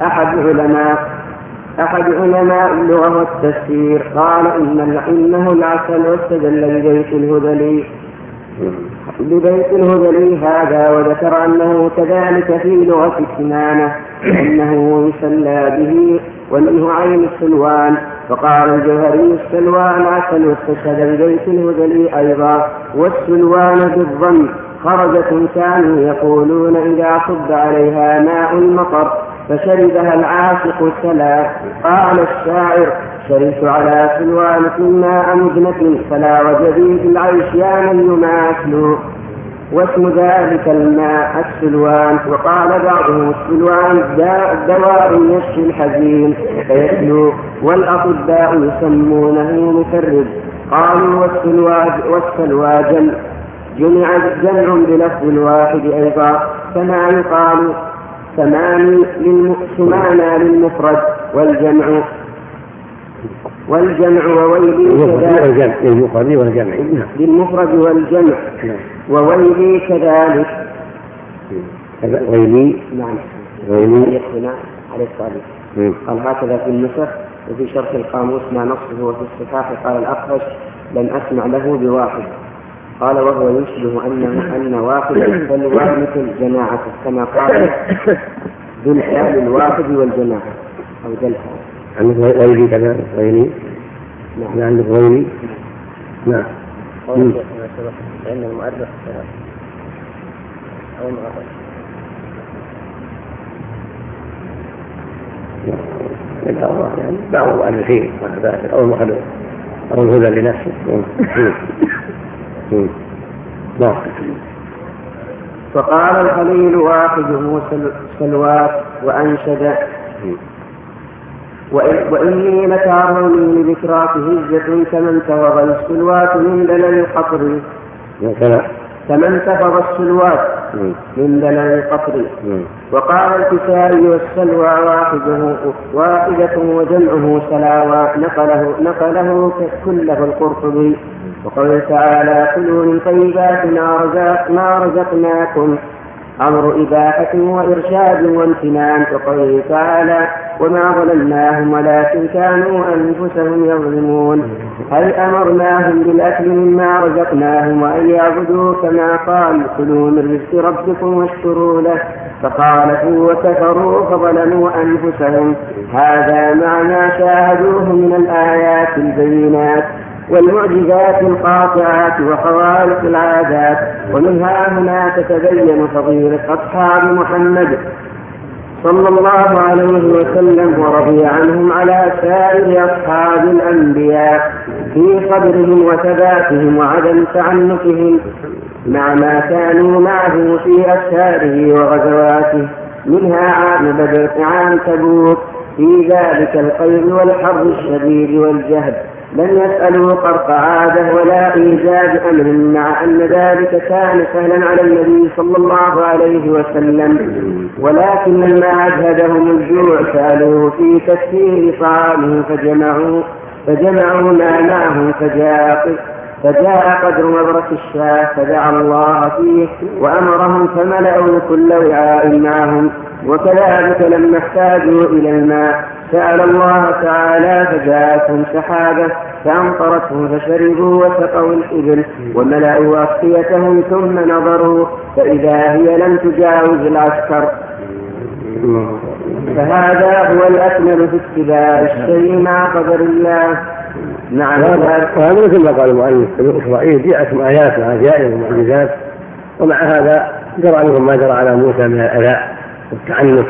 أحد علماء اللغة والتفسير قال إنه العسل واستدل ببيت الهذلي هذا، وذكر أنه كذلك في لغة كنانة أنه يسلى به ومنه عين السلوان. فقال الجوهري السلوان عسل، واستشهد ببيت الهذلي أيضا. والسلوان بالضم خرجة كانوا يقولون إذا صب عليها ماء المطر فشربها العاشق سلا. قال الشاعر: شربت على سلوان ماء مجنة فلا وجدي في العيش يا من يماثل. واسم ذلك الماء السلوان. وقال بعضهم السلوان دواء يشفي الحزين فيسلو، والأطباء يسمونه مفرد. قالوا والسلوى جمع بلفظ الواحد أيضا، كما يقال ثماني للمفرد والجمع وويلي للمفرد والجمع وويلي كذلك. ويلي نعم ويلي يقتنع على الصالح. قال هكذا في النسخ. وفي شرح القاموس ما نصه وفي الصحاح قال الأخرج: لم أسمع له بواحد. قال وهو يشبه أن واحد السلوى مثل جماعته، كما قال ذو الحال الواحد والجماعة أو ذو الحال. عندك ويلي كذا ويلي. نعم عندك ويلي. نعم. لأن المؤرخ أو المؤرخ يعني بعض المؤرخين أو الهدى لنفسه. فقال الخليل واحده سلوات وأنشد: وإني لتعرضني لذكراك هجة كمن تفض السلوات من دلل القطر. كمن تفض السلوات من دلل القطر. وقال الكسائي: والسلوى واحدة وجمعه سلاوى، نقله كله القرطبي. وقال تعالى: كلوا من طيبات ما رزقناكم، أمر إباحة وإرشاد وامتنان. وقال تعالى: وما ظلمناهم ولكن كانوا أنفسهم يظلمون، هل أمرناهم بالأكل مما رزقناهم وأن يعبدوا كما قال: كلوا من رزق ربكم واشكروا له، فخالفوا وكفروا فظلموا أنفسهم. هذا مع ما شاهدوه من الآيات البينات والمعجزات القاطعات وخوارق العادات. ومنها هنا تتبين فضيلة أصحاب محمد صلى الله عليه وسلم ورضي عنهم على سائر أصحاب الأنبياء في صبرهم وثباتهم وعدم تعنتهم مع ما كانوا معه في أسفاره وغزواته، منها عام بدر، عام تبوك، في ذلك القيد والحر الشديد والجهد لم يسألوا قرط عادة ولا إيجاد أمر، مع أن ذلك كان سهلا على النبي صلى الله عليه وسلم، ولكن لما أجهدهم الجوع سألوه في تكثير طعامه فجمعوا ما معه فجاء قدر مبرك الشاة فدعا الله فيه وأمرهم فملأوا كل وعاء معهم. وكذلك لما احتاجوا إلى الماء سأل الله تعالى فجاءتهم سحابة فأمطرتهم فشربوا وسقوا الإبل وملأوا أسقيتهم ثم نظروا فإذا هي لم تجاوز العسكر. فهذا هو الأكمل في اتباع الشيء مع قدر الله. نعم. وهذا مثل ما قال المؤلف: بني إسرائيل جاءتهم آيات وعجائب ومعجزات، ومع هذا جرى لهم ما جرى على موسى من الأذى والتعنف،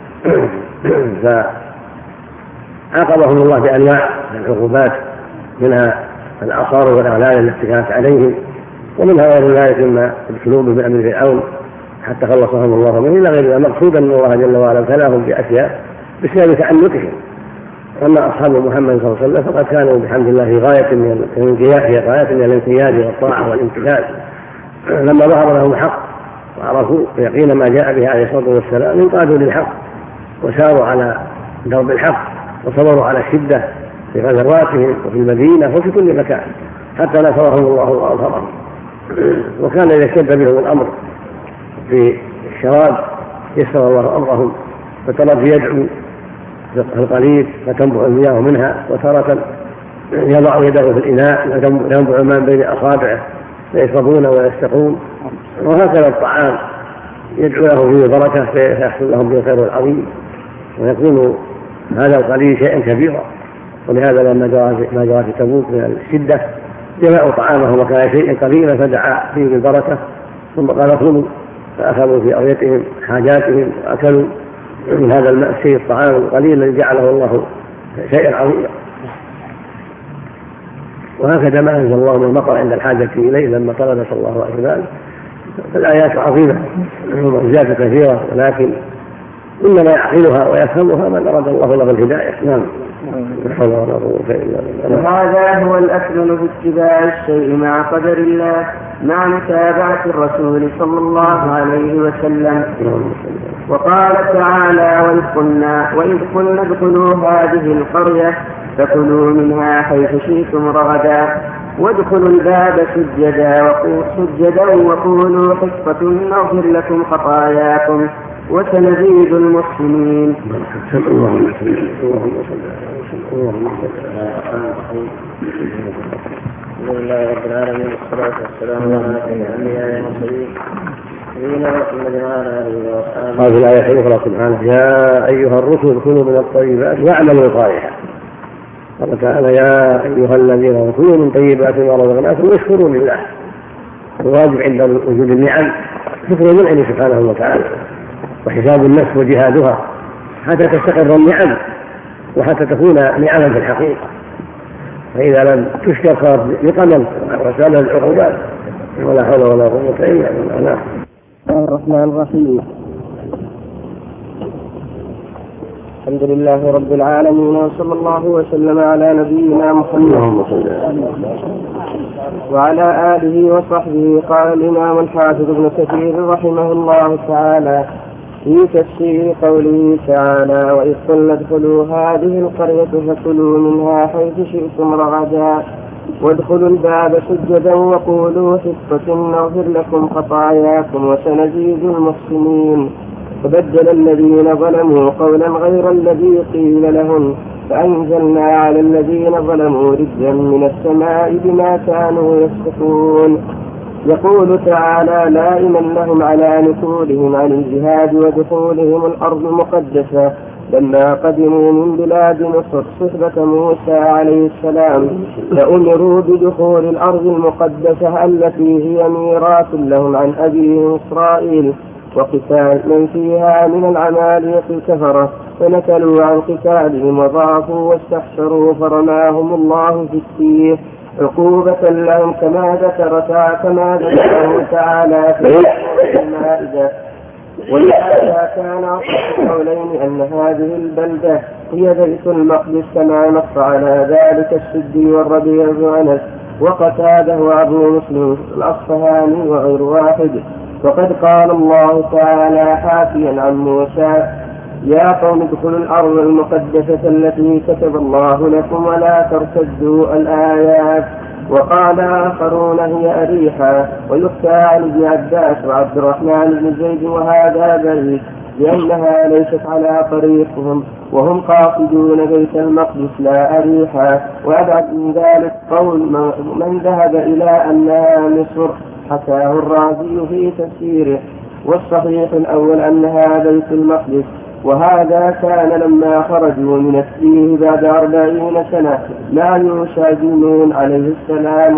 فعاقبهم الله بأنواع من العقوبات، منها العصار والأغلال التي كانت عليهم، ومنها غير ذلك مما ابتلوا به بأمر فرعون حتى خلصهم الله منه، إلى غير ذلك. مقصودا أن الله جل وعلا ابتلاهم بأشياء بسبب تعنتهم. أما أصحاب محمد صلى الله عليه وسلم فقد كانوا بحمد الله في غاية من الانقياد والطاعة والامتثال، لما ظهر لهم الحق وعرفوا ويقين ما جاء به عليه الصلاة والسلام انقادوا للحق وساروا على درب الحق وصبروا على الشدة في غزواتهم وفي المدينة وفي كل مكان حتى نصرهم الله وأظهرهم. وكان إذا اشتد بهم الأمر في الشراب يسر الله أمرهم، فترى يدعو في القليل فتنبع المياه منها، وتارة يضع يده في الإناء ينبع الماء بين أصابعه فيشربون ويستقون. وهكذا الطعام يدعو له فيه بركة فيحصل لهم به الخير العظيم ويكون هذا القليل شيئا كبيرا. ولهذا لما جرى في تبوك من الشدة جمعوا طعامهم وكان شيئا قليلا فدعا فيه بالبركة ثم قال كلوا فأخذوا في أريتهم حاجاتهم وأكلوا من هذا الشيء الطعام القليل الذي جعله الله شيئا عظيما. وهكذا ما أنزل الله من المطر عند الحاجة إليه لما طلب صلى الله عليه وسلم. فالآيات عظيمة ومعجزات كثيرة، ولكن إنما يعقلها ويفهمها من أراد الله له الهداية. نعم. وهذا هو الأسلم في اتباع الشيء مع قدر الله مع متابعة الرسول صلى الله عليه وسلم. وقال تعالى: وإذ قلنا ادخلوا هذه القرية فكلوا منها حيث شئتم رغدا وادخلوا الباب سجدا وقولوا حصة نغفر لكم خطاياكم وسنزيد المحسنين. اللهم صل الحمد لله رب العالمين والصلاة والسلام على الأنبياء والمرسلين نبينا محمد وعلى آله وأصحابه. هذه الآية الأخرى سبحانه: يا أيها الرسل كلوا من الطيبات واعملوا صالحا. قال تعالى: يا أيها الذين كلوا من طيبات ما رزقناكم واشكروا لله. الواجب عند وجود النعم شكر المنعم سبحانه وتعالى وحساب النفس وجهادها حتى تستقر النعم وحتى تكون نعما في الحقيقة. فإذا لم تشكر صارت نقما وسالها العقوبات. ولا حول ولا قوة إلا بالله. الرحمن الرحيم. الحمد لله رب العالمين وصلى الله وسلم على نبينا محمد وعلى آله وصحبه. قال الإمام الحافظ ابن كثير رحمه الله تعالى في تفسير قوله تعالى: وإذ قلنا ادخلوا هذه القرية فكلوا منها حيث شئتم رغدا وادخلوا الباب سجدا وقولوا حصة نغفر لكم خطاياكم وسنزيد المحسنين. فبدل الذين ظلموا قولا غير الذي قيل لهم فأنزلنا على الذين ظلموا رجزا من السماء بما كانوا يفسقون. يقول تعالى لائما لهم على نفورهم عن الجهاد ودخولهم الأرض المقدسة لما قدموا من بلاد مصر صحبة موسى عليه السلام فأمروا بدخول الأرض المقدسة التي هي ميراث لهم عن أبيهم إسرائيل وقتال من فيها من العمالقة الكفرة فنكلوا عن قتالهم وضعفوا واستحسروا فرماهم الله في السيف عقوبة لهم كما ذكره تعالى في المائدة. ولهذا كان أصح القولين أن هذه البلدة هي بيت المقدس كما نص على ذلك السدي والربيع بن أنس وقتاده وأبو مسلم الأصفهاني وغير واحد. وقد قال الله تعالى حاكيا عن موسى: يا قوم ادخلوا الأرض المقدسة التي كتب الله لكم ولا ترتدوا الآيات. وقال آخرون هي أريحا. ويخفى عن ابن عباس وعبد الرحمن بن زيد وهذا بعيد لأنها ليست على طريقهم وهم قاصدون بيت المقدس لا أريحا. وأبعد من ذلك قول من ذهب إلى أنها مصر حكاه الرازي في تفسيره. والصحيح الأول أنها بيت المقدس. وهذا كان لما خرجوا من السجن بعد 40 سنة مع يوشع بن نون عليه السلام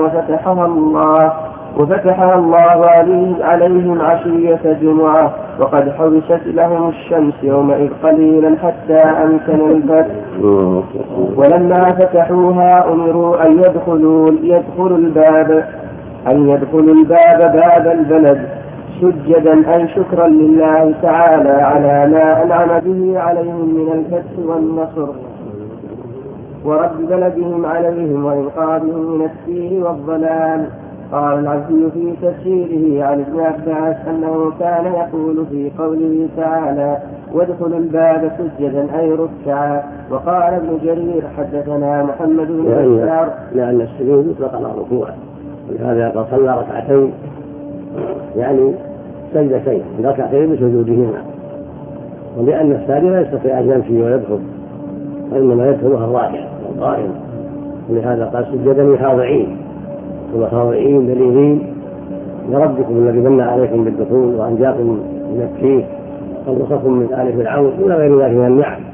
وفتحها الله عليهم عشية جمعة وقد حبست لهم الشمس يومئذ قليلا حتى أمكن الفتح. ولما فتحوها أمروا أن يدخلوا الباب باب البلد سجدا أي شكرا لله تعالى على ما أنعم به عليهم من الفتح والنصر ورد بلدهم عليهم وإنقاذهم من السير والضلال. قال العزي في تفسيره عن ابن عباس أنه كان يقول في قوله تعالى: وادخلوا الباب سجدا أي ركعا. وقال ابن جرير حدثنا محمد بن بشار لأن السجود يطلق على الركوع ولهذا قد صلى ركعتين يعني سجدتين ركعتين بسجودهما. ولأن الساجد لا يستطيع أن يمشي ويدخل وإنما يدخلها الراكع والقائم ولهذا قال سجدا خاضعين وخاضعين دليلين لربكم الذي من عليكم بالدخول وأنجاكم من الكيف وانصفكم من آل فرعون إلى غير ذلك من النعم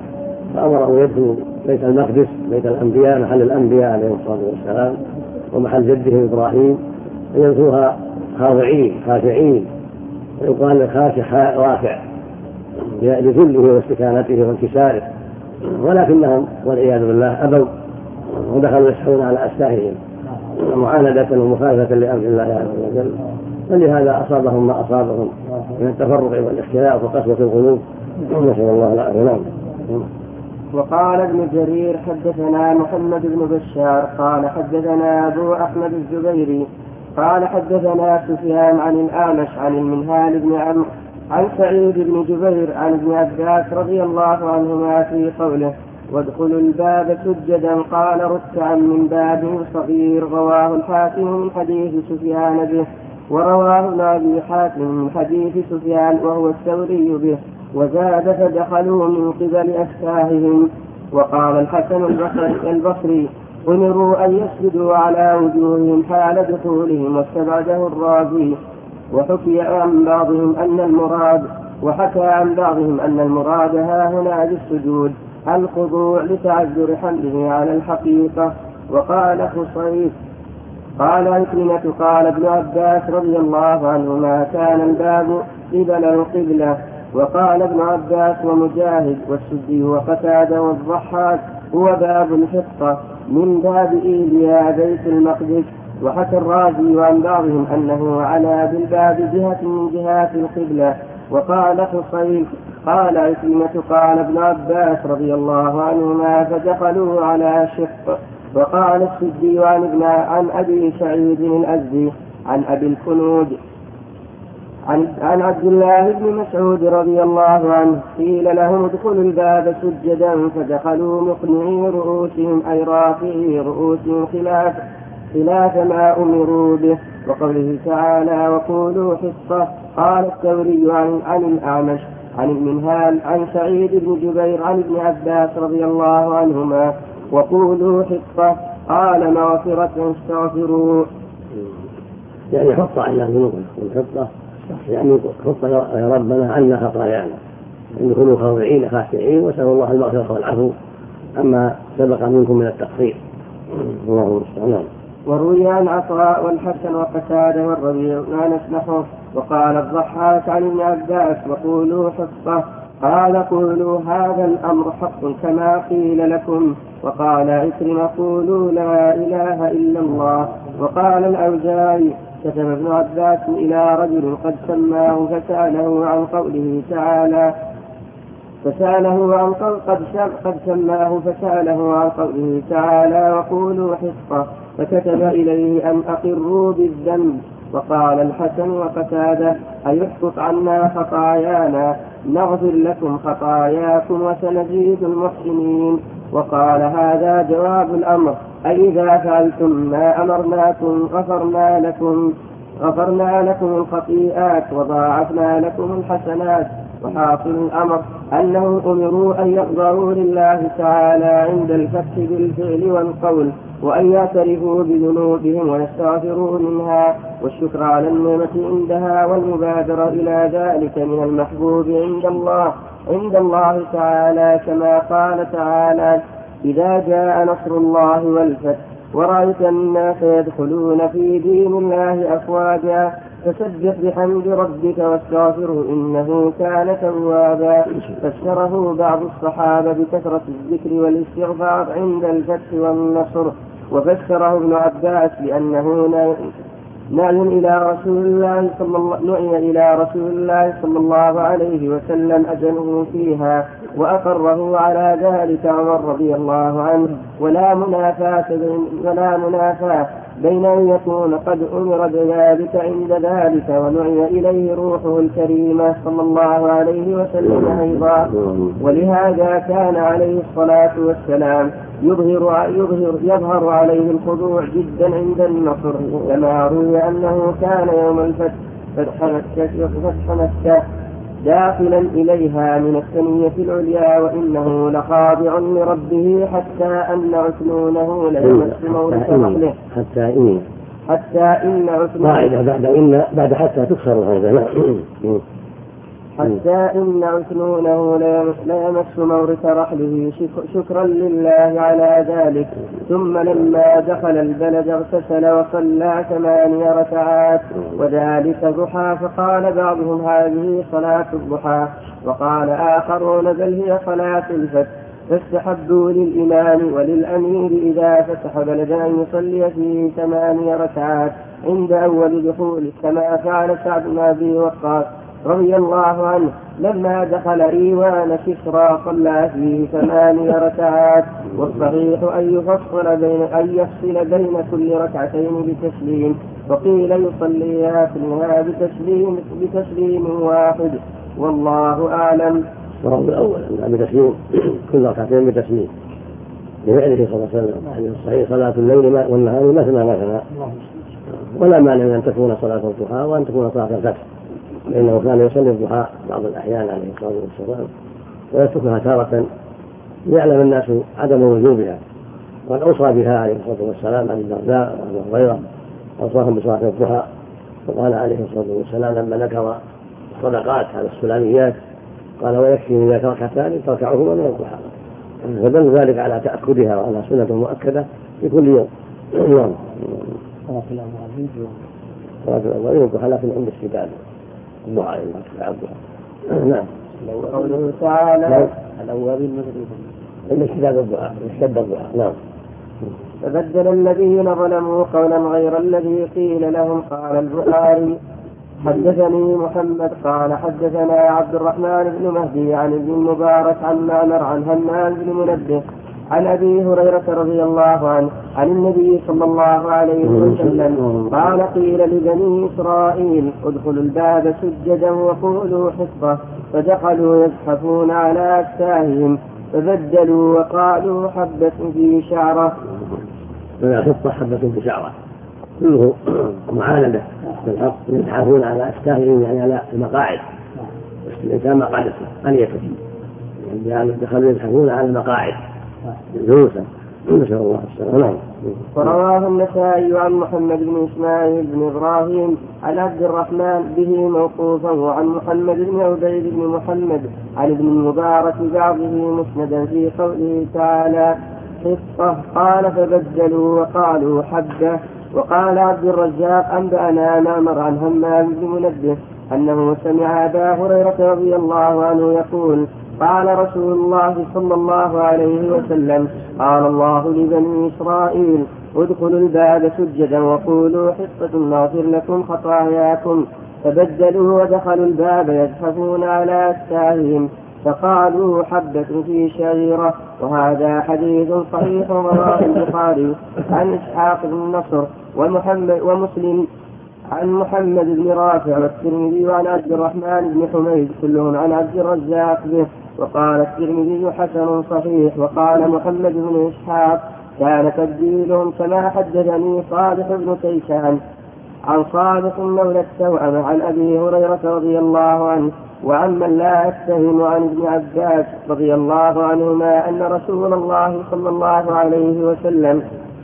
فأمره يدخل بيت المقدس بيت الأنبياء محل الأنبياء عليهم الصلاة والسلام ومحل جده إبراهيم يدخلها خاضعين خاشعين، ويقال الخاشع رافع لذله واستكانته وانكساره، ولكنهم والعياذ بالله أبوا ودخلوا يسحون على أستاههم معاندة ومخالفة لأمر الله عز وجل، فلهذا أصابهم ما أصابهم من التفرق والاختلاف وقسوة القلوب، نسأل الله العافية. وقال ابن جرير حدثنا محمد بن بشار قال حدثنا أبو أحمد الزبيري قال حدثنا سفيان عن الأعمش عن المنهال بن عمرو عن سعيد بن جبير عن ابن عباس رضي الله عنهما في قوله وادخلوا الباب سجدا قال ركعا من باب صغير، رواه الحاكم من حديث سفيان به، ورواه ابن أبي حاتم من حديث سفيان وهو الثوري به، وزاد فدخلوا من قبل أفكاههم. وقال الحسن البصري أمروا أن يسجدوا على وجوههم حال دخولهم، واستبعده الرازي. وحكى عن بعضهم أن المراد ها هنا بالسجود الخضوع لتعذر حمله على الحقيقة. وقال خصيف قال عكرمة قال ابن عباس رضي الله عنهما كان الباب قبل القبلة. وقال ابن عباس ومجاهد والسدي وقتادة والضحاك هو باب الحقة من باب إيليا بيت المقدس. وحكى الرازي عن بعضهم أنه على بالباب جهة من جهات القبلة. وقال خصيف قال عكرمة قال ابن عباس رضي الله عنهما فدخلوا على شق. وقال السدي عن أبي سعيد الأزدي عن أبي الكنود عن عبد الله بن مسعود رضي الله عنه قيل لهم ادخلوا الباب سجدا فدخلوا مقنعي رؤوسهم أي رافعي رؤوسهم خلاف ما أمروا به. وقوله تعالى وقولوا حصة قال الثوري عن الأعمش عن المنهال عن سعيد بن جبير عن ابن عباس رضي الله عنهما وقولوا حصة قال مغفرة استغفروا. يعني حطة على ذنوبنا والحطة يعني حطة يا ربنا عنا خطايانا، ادخلوا خاضعين خاشعين وسألوا الله المغفرة والعفو عما سبق منكم من التقصير. الله المستعان. وروي عن عطاء والحسن وقتادة والربيع بن أنس نحوه. وقال الضحاك عن ابن عباس وقولوا حصة قال قولوا هذا الأمر حق كما قيل لكم. وقال عكرمة قولوا لا إله إلا الله. وقال الأوزاعي كتب ابن عباس إلى رجل قد سماه فسأله عن قوله تعالى وقولوا حصة فكتب إليه أن أقروا بالذنب. وقال الحسن وقتادة أيحفظ عنا خطايانا نغفر لكم خطاياكم وسنزيد المحسنين. وقال هذا جواب الأمر أي إذا فعلتم ما أمرناكم غفرنا لكم الخطيئات وضاعفنا لكم الحسنات. وحاصل الأمر أنه أمروا أن يخضعوا لله تعالى عند الفتح بالفعل والقول، وأن يعترفوا بذنوبهم ويستغفروا منها، والشكر على النعمة عندها والمبادرة إلى ذلك من المحبوب عند الله تعالى، كما قال تعالى إذا جاء نصر الله والفتح ورأيت الناس يدخلون في دين الله أفواجا فسبح بحمد ربك واستغفره إنه كان توابا. فسره بعض الصحابة بكثرة الذكر والاستغفار عند الفتح والنصر، وفسره ابن عباس بأنه نعي إلى رسول الله صلى الله عليه وسلم أجله فيها، وأقره على ذلك عمر رضي الله عنه. ولا منافاة بين أن يكون قد أمر بذلك عند ذلك ونعي إليه روحه الكريمة صلى الله عليه وسلم أيضا. ولهذا كان عليه الصلاة والسلام يظهر عليه الخضوع جدا عند النصر، كما روي أنه كان يوم الفتح فتح مكة داخلا إليها من الثنية العليا وإنه لخاضع لربه حتى أن عثنونه ليمس مورث رحله. حتى إن عثمان بعد حتى تكسر هذا حتى إن عثنونه ليمس مورث رحله شكرا لله على ذلك. ثم لما دخل البلد اغتسل وصلى 8 ركعات وذلك ضحى. فقال بعضهم هذه صلاة الضحى، وقال آخرون بل هي صلاة الفتح. فاستحبوا للإمام وللأمير إذا فتح بلدا أن يصلي فيه 8 ركعات عند أول دخوله، كما فعل سعد بن أبي وقاص رضي الله عنه لما دخل إيوان كسرى صلى فيه 8 ركعات. والصحيح أن يفصل بين كل ركعتين بتسليم، وقيل يصلي فيها بتسليم واحد، والله أعلم. الصواب الأول بتسليم كل ركعتين بتسليم لفعله صلى الله عليه وسلم. يعني الصحيح صلاة الليل والنهار مثنى، ولا مانع أن تكون صلاة الضحى وأن تكون صلاة الفتح، لأنه كان يصلي الضحى بعض الأحيان عليه الصلاة والسلام ويتركها تارة يعلم الناس عدم وجوبها. وقد أوصى بها عليه الصلاة والسلام عن الدرداء وأبي هريرة أوصاهم بصلاة الضحى، وقال عليه الصلاة والسلام لما ذكر الصدقات على السلاميات قال ويكفي إذا ركعتان تركعهما من الضحى، فدل ذلك على تأكدها وأنها سنة مؤكدة في كل يوم. صلاة الأولين الضحى لكن عند استدامة الضحى إلا تفعل الضحى. نعم. قوله تعالى الأولين مثل عند استدامة الضحى اشتد الضحى. نعم. فبدل الذين ظلموا قولا غير الذي قيل لهم. قال البخاري حدثني محمد قال حدثنا عبد الرحمن بن مهدي عن ابن المبارك عن معمر عن همام بن منبه عن أبي هريرة رضي الله عنه عن النبي صلى الله عليه وسلم قال قيل لبني إسرائيل ادخلوا الباب سجدا وقولوا حصة، فدخلوا يزحفون على أكتافهم فبدلوا وقالوا حبة في شعرة. حصة حبة في شعرة كله معاندة بالحق، يزحفون على أكتافهم يعني على المقاعد، الإنسان مقعدته أنيته يعني دخلوا يزحفون على المقاعد جلوسا، نسأل الله السلامة. ورواه النسائي عن محمد بن إسماعيل بن إبراهيم عن عبد الرحمن به موقوفا، وعن محمد بن عبيد بن محمد عن ابن المبارك بعضه مسندا في قوله تعالى حصة قال فبدلوا وقالوا حبة. وقال عبد الرزاق أنبأنا معمر عن همام بن منبه أنه سمع أبا هريرة رضي الله عنه يقول قال رسول الله صلى الله عليه وسلم قال الله لبني إسرائيل ادخلوا الباب سجدا وقولوا حصة نغفر لكم خطاياكم، فبدلوا ودخلوا الباب يزحفون على أكتافهم فقالوا حبة في شعيرة. وهذا حديث صحيح رواه البخاري عن إسحاق بن نصر ومسلم عن محمد بن رافع والترمذي وعن عبد الرحمن بن حميد كلهم عن عبد الرزاق به. وقال الترمذي حسن صحيح. وقال محمد بن إسحاق كان تبديلهم كما حدثني صالح بن كيسان عن صالح مولى التوأم عن أبي هريرة رضي الله عنه وعمن لا يتهم عن ابن عباس رضي الله عنهما أن رسول الله صلى الله عليه وسلم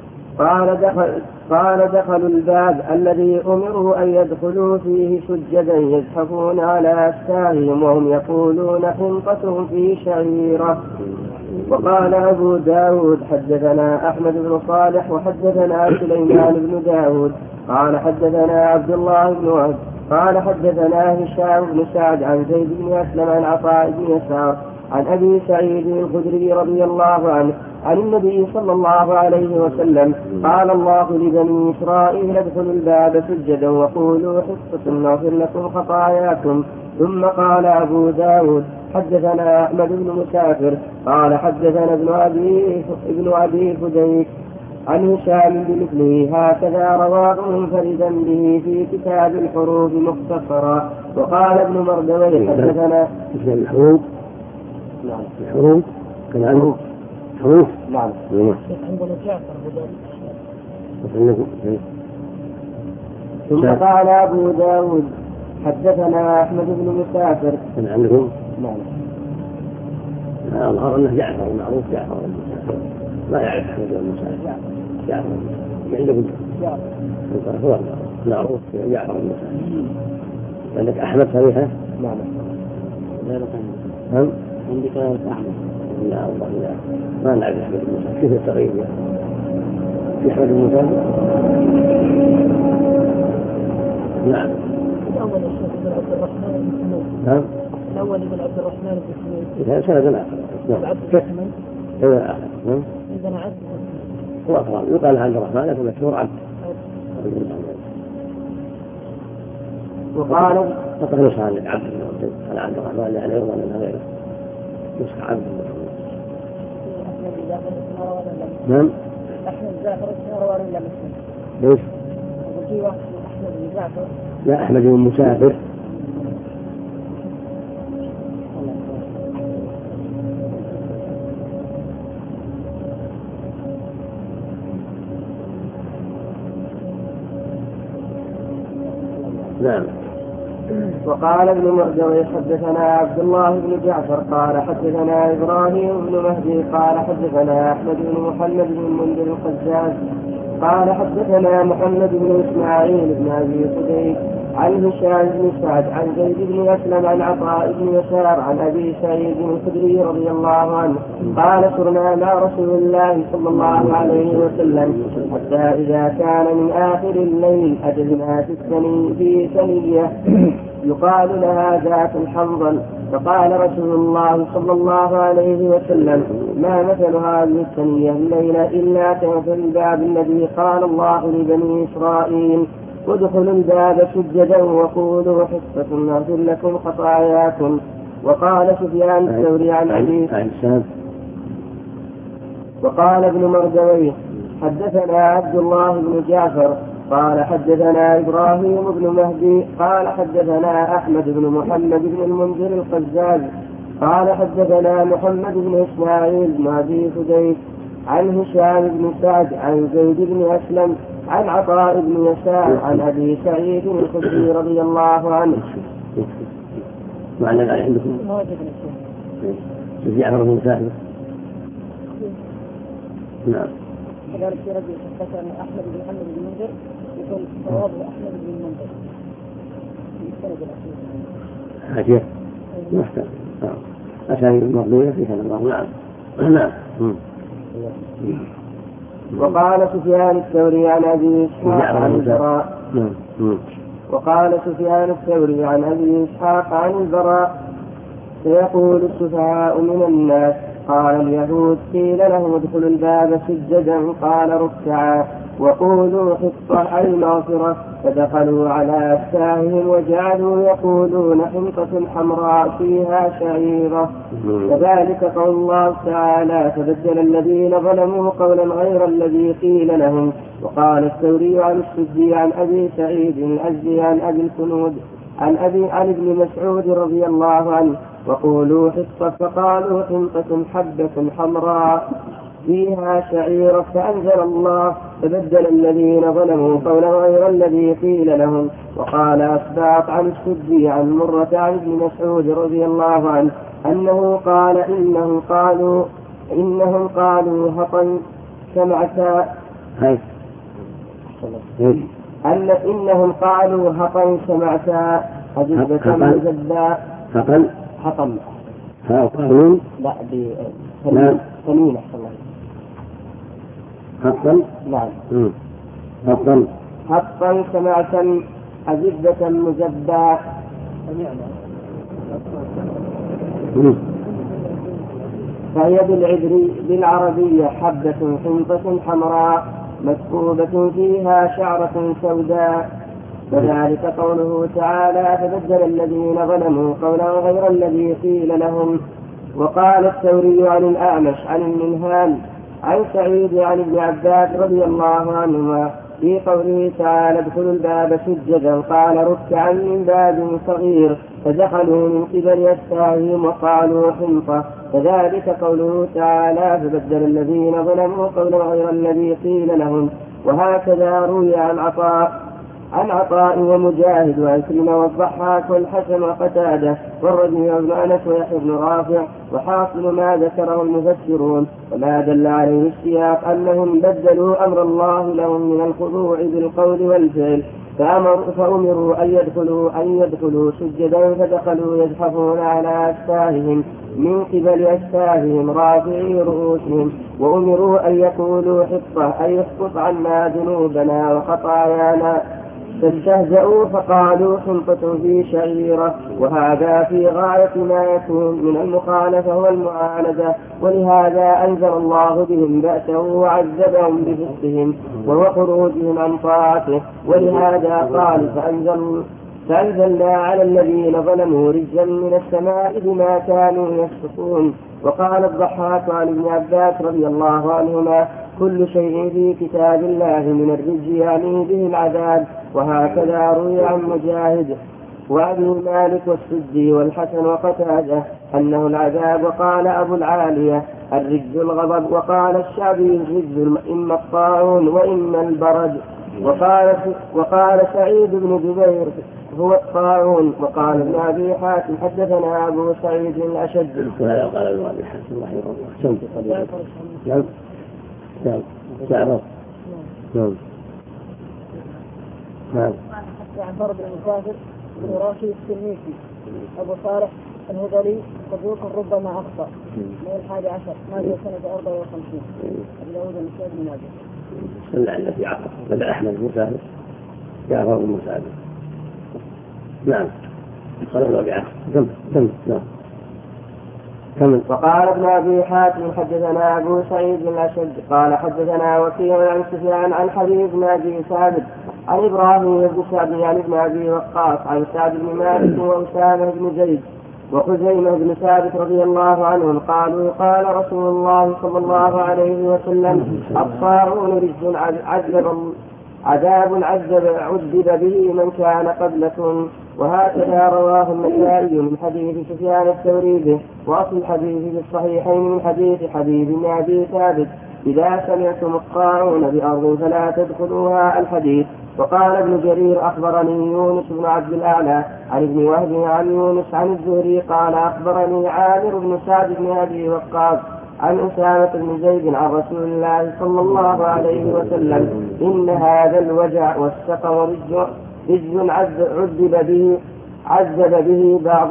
قال دخلوا الباب الذي أمروا أن يدخلوا فيه سجدا يزحفون على أكتافهم وهم يقولون حنطة في شعيرة. وقال أبو داود حدثنا أحمد بن صالح وحدثنا سليمان بن داود قال حدثنا عبد الله بن وهب قال حدثنا هشام بن سعد عن زيد بن أسلم عن عطاء بن يسار عن أبي سعيد الخدري رضي الله عنه عن النبي صلى الله عليه وسلم قال الله لبني إسرائيل ادخلوا الباب سجدا وقولوا حصة نغفر لكم خطاياكم. ثم قال أبو داود حدثنا أحمد بن مسافر قال حدثنا ابن أبي فديك عن هشام بمثله هكذا رواه منفردا به في كتاب الحروف مختصرا. وقال ابن مردوي حدثنا الحروف كان عنه حروف نعم ثم قال أبو داود حدثنا أحمد بن مسافر كان عندكم نعم أظهر أنه جعفر المعروف جعفر المسافر لا يعرف أحمد بن مسافر جعفر عندكم هو معروف جعفر المسافر عندك أحمد صريحة نعم هم؟ عندي كلام أحمد. لا والله لا، ما نعرف أحمد المسافر. كيف التغيير يعني؟ في أحمد المسافر؟ نعم. الأول الشيخ بن عبد الرحمن بن سميد. نعم. الأول بن عبد الرحمن بن سميد. إذا سند آخر. نعم. عبد الرحمن. إذا آخر. نعم. عندنا عبد. هو أفضل يقال عبد الرحمن لكن مشهور عبد. وقال فقط نسخة عن عبد عن عبد الرحمن يعني يرضى منها غيره. نسخة عبد. نعم. أحمد جعفر اسمه رواه ولا مسلم؟ ليش؟ وفي واحد أحمد بن جعفر. لا أحمد بن مسافر. نعم. وقال ابن مردوي حدثنا عبد الله بن جعفر قال حدثنا إبراهيم بن مهدي قال حدثنا أحمد بن محمد بن المنذر القزاز قال حدثنا محمد بن إسماعيل بن أبي صديق عن هشام بن سعد عن زيد بن أسلم عن عطاء بن يسار عن أبي سعيد الخدري رضي الله عنه قال سرنا مع رسول الله صلى الله عليه وسلم حتى إذا كان من آخر الليل أتينا في ثنية يقال لها ذات الحنظل فقال رسول الله صلى الله عليه وسلم ما مثل هذه الثنية الليلة إلا كمثل الباب الذي قال الله لبني إسرائيل ادخلوا الباب سجدا وقولوا حصة نغفر لكم خطاياكم. وقال سفيان الثوري عن أبي وقال ابن مردويه حدثنا عبد الله بن جعفر قال حدثنا إبراهيم بن مهدي قال حدثنا أحمد بن محمد بن المنذر القزاز قال حدثنا محمد بن إسماعيل بن أبي صديق عن هشام بن سعد عن زيد بن أسلم عن عطاء بن يسار عن أبي سعيد الخدري رضي الله عنه. معنى الآية عندكم؟ جعفر بن مسافر. نعم. كذلك في رجل حدثنا أن أحمد بن محمد بن المنذر يقول صواب أحمد بن المنذر في السند الأخير. حاجة محتاج. أسانيد المرضية في هذا الله. نعم. وقال سفيان الثوري عن أبي إسحاق عن البراء وقال سفيان الثوري عن أبي إسحاق عن البراء سيقول السفهاء من الناس قال اليهود قيل لهم ادخلوا الباب سجدا قال ركعا وقولوا حطة المغفرة فدخلوا على أفساههم وجعلوا يقولون حنطة حمراء فيها شعيرة. كذلك قول الله تعالى فبدل الذين ظلموا قولا غير الذي قيل لهم. وقال الثوري عن السدي عن أبي سعيد الأزدي عن أبي الكنود عن ابن مسعود رضي الله عنه وقولوا حصة فقالوا حنطة حبة حمراء فيها شعيرة فأنزل الله فبدل الذين ظلموا قولا غير الذي قيل لهم. وقال أسباط عن السدي عن مرة عن ابن مسعود رضي الله عنه أنه قال إنهم قالوا هطا سمعتا إنهم قالوا هطا سمعتا حديثة مزدا هطا قانون لا بثمين أحسن الله حقا نعم حقا سمعتا أزبة مزدا فهي بالعربية حبة حنطة حمراء مسكوبة فيها شعرة سوداء. وذلك قوله تعالى فبدل الذين ظلموا قولا غير الذي قيل لهم. وقال الثوري عن الأعمش عن المنهال عن سعيد عن ابن عباس رضي الله عنهما في قوله تعالى ادخلوا الباب سجدا قال ركعا من باب صغير فدخلوا من قبل أفساههم وقالوا حنطة. كذلك قوله تعالى فبدل الذين ظلموا قولا غير الذي قيل لهم. وهكذا روي عن عطاء ومجاهد وعكرمة والضحاك والحسن وقتادة والربيع بن أنس ويحيى بن رافع. وحاصل ما ذكره المفسرون وما دل عليه السياق أنهم بدلوا أمر الله لهم من الخضوع بالقول والفعل فأمروا أن يدخلوا سجدا فدخلوا يزحفون على أشفاههم من قبل أشفاههم رافعي رؤوسهم، وأمروا أن يقولوا حطة أي احفظ عنا ذنوبنا وخطايانا، فاستهزأوا فقالوا حنطة في شعيرة، وهذا في غاية ما يكون من المخالفة والمعاندة، ولهذا أنزل الله بهم بأسه وعذبهم بفسقهم وخروجهم عن طاعته، ولهذا قال فأنزلنا على الذين ظلموا رجزا من السماء بما كانوا يفسقون. وقال الضحاك عن ابن عباس رضي الله عنهما كل شيء في كتاب الله من الرجز يعني به العذاب، وهكذا روي عن مجاهد وأبي مالك والسدي والحسن وقتادة أنه العذاب. وقال أبو العالية الرجز الغضب، وقال الشعبي الرجز إما الطاعون وإما البرد، وقال سعيد بن جبير هو الطاعون. وقال ابن أبي حاتم حدثنا أبو سعيد الأشد. وهذا قال ابن أبي حاتم رحمه الله سمت قليلا. نعم تعرف نعم عن ضرب المسافر بن راشد التلميذي أبو صالح الهذلي صدوق ربما أخطأ من 11 مات سنة 54 أبي داود النسائي بن ماجه. سلع التي عقب بدأ أحمد المسافر جعفر المسافر. نعم قال ابن أبي عاصم نعم. وقال ابن أبي حاتم حدثنا أبو سعيد الأشد قال حدثنا وكيع عن سفيان عن حبيب بن أبي ثابت عن إبراهيم بن سعد عن ابن أبي وقاص عن سعد بن مالك وأسامة بن زيد وخزيمة بن ثابت رضي الله عنهم قالوا قال رسول الله صلى الله عليه وسلم الطاعون رجز عذاب عذب به من كان قبلكم. وهكذا رواه النسائي من حديث سفيان الثوري به، وأصل الحديث في الصحيحين من حديث حبيب بن أبي ثابت إذا سمعتم الطاعون بأرض فلا تدخلوها الحديث. وقال ابن جرير أخبرني يونس بن عبد الأعلى عن ابن وهب عن يونس عن الزهري قال أخبرني عامر بن سعد بن أبي وقاص عن أسامة بن زيد عن رسول الله صلى الله عليه وسلم إن هذا الوجع والسقم رجز عذب به بعض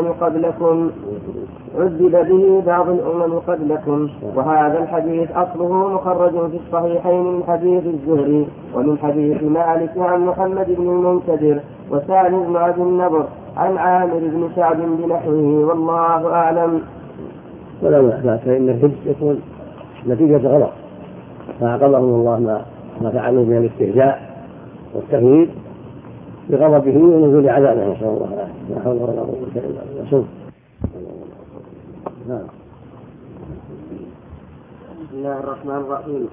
الأمم قبلكم. وهذا الحديث أصله مخرج في الصحيحين من حديث الزهري ومن حديث مالك عن محمد بن المنكدر وسالم بن عبد النضر عن عامر بن سعد بنحوه والله أعلم. ولا بأس فإن الحج يكون نتيجة غلط فعاقبهم الله ما فعلوا من الاستهزاء والتهويل بغضبه ونزول عذابه نسأل الله العافية. لا حول ولا قوة إلا بالله. نعم. بسم الله الرحمن الرحيم.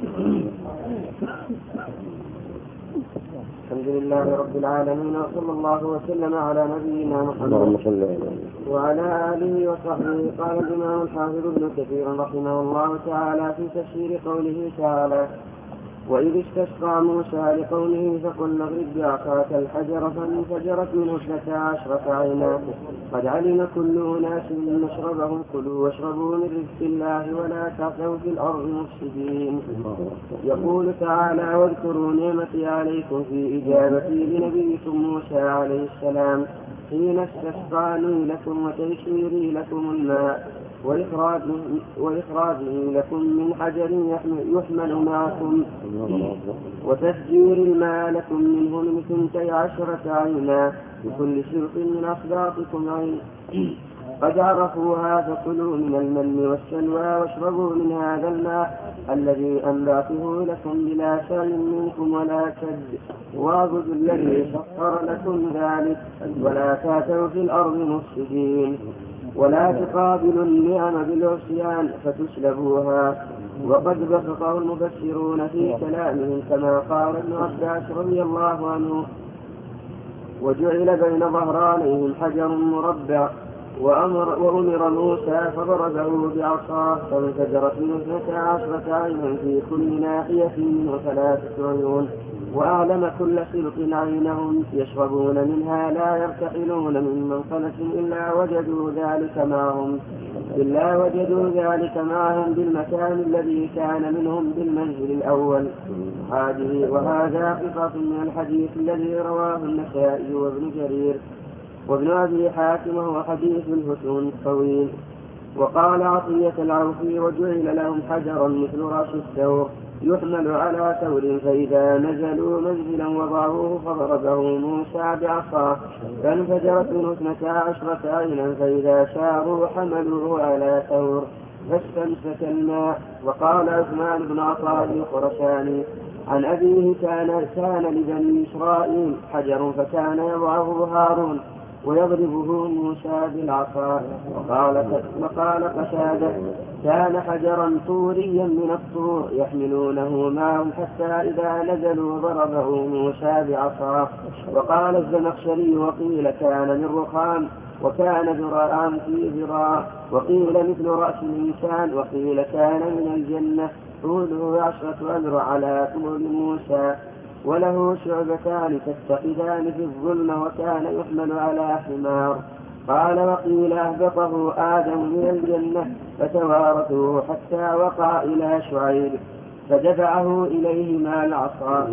الحمد لله رب العالمين وصلى الله وسلم على نبينا محمد وعلى آله وصحبه. قال الإمام الحافظ ابن كثير رحمه الله تعالى في تفسير قوله تعالى وإذ استسقى موسى لقومه فقل اضرب بعصاك الحجر فانفجرت منه 12 عينا قد علم كل أناس مشربهم كلوا واشربوا من رزق الله ولا تعثوا في الأرض مفسدين. يقول تعالى واذكروا نعمتي عليكم في إجابتي لنبيكم موسى عليه السلام حين استسقاني لكم وتيسيري لكم الماء وإخراجه لكم من حجر يحمل معكم وتفجير الماء لكم منه من 12 عينا بكل شرق من أصداقكم عين قد عرفوها فكلوا من المن والسلوى واشربوا من هذا الماء الذي أنباته لكم بلا سعي منكم ولا كد واعبدوا الذي سخر لكم ذلك ولا تعثوا في الأرض مفسدين ولا تقابلوا النعم بالعصيان فتسلبوها. وقد بسطه المفسرون في كلامهم كما قال ابن عباس رضي الله عنه وجعل بين ظهرانيهم حجر مربع وأمر موسى فضربه بعصاه فانفجرت منه 12 عينا في كل ناحية منه 3 عيون وأعلم كل خلق عينهم يشربون منها لا يرتحلون من منقلة إلا وجدوا ذلك معهم بالمكان الذي كان منهم بالمنزل الأول. وهذا قطعة من الحديث الذي رواه النسائي وابن جرير وابن أبي حاتم، وهو حديث الفتون الطويل. وقال عطية العوفي: وجعل لهم حجرا مثل رأس الثور يحمل على ثور، فإذا نزلوا منزلا وضعوه فضربه موسى بعصاه فانفجرت منه 12 عينا، فإذا شاروا حملوه على ثور فاستمسك الماء. وقال عثمان بن عطاء الخرساني عن أبيه: كان لبني إسرائيل حجر فكان يضعه هارون ويضربه موسى بالعصا. وقال قتادة: كان حجرا طوريا من الطور يحملونه معهم حتى إذا نزلوا ضربه موسى بعصاه. وقال الزمخشري: وقيل كان من رخام وكان ذراعا في ذراع، وقيل مثل رأس الإنسان، وقيل كان من الجنة طوله 10 أذرع على طول موسى، وله شعبتان تتخذان في الظلم، وكان يحمل على حمار. قال: وقيل أهبطه آدم من الجنة فتوارثوه حتى وقع إلى شعيب فدفعه إليه مع العصا.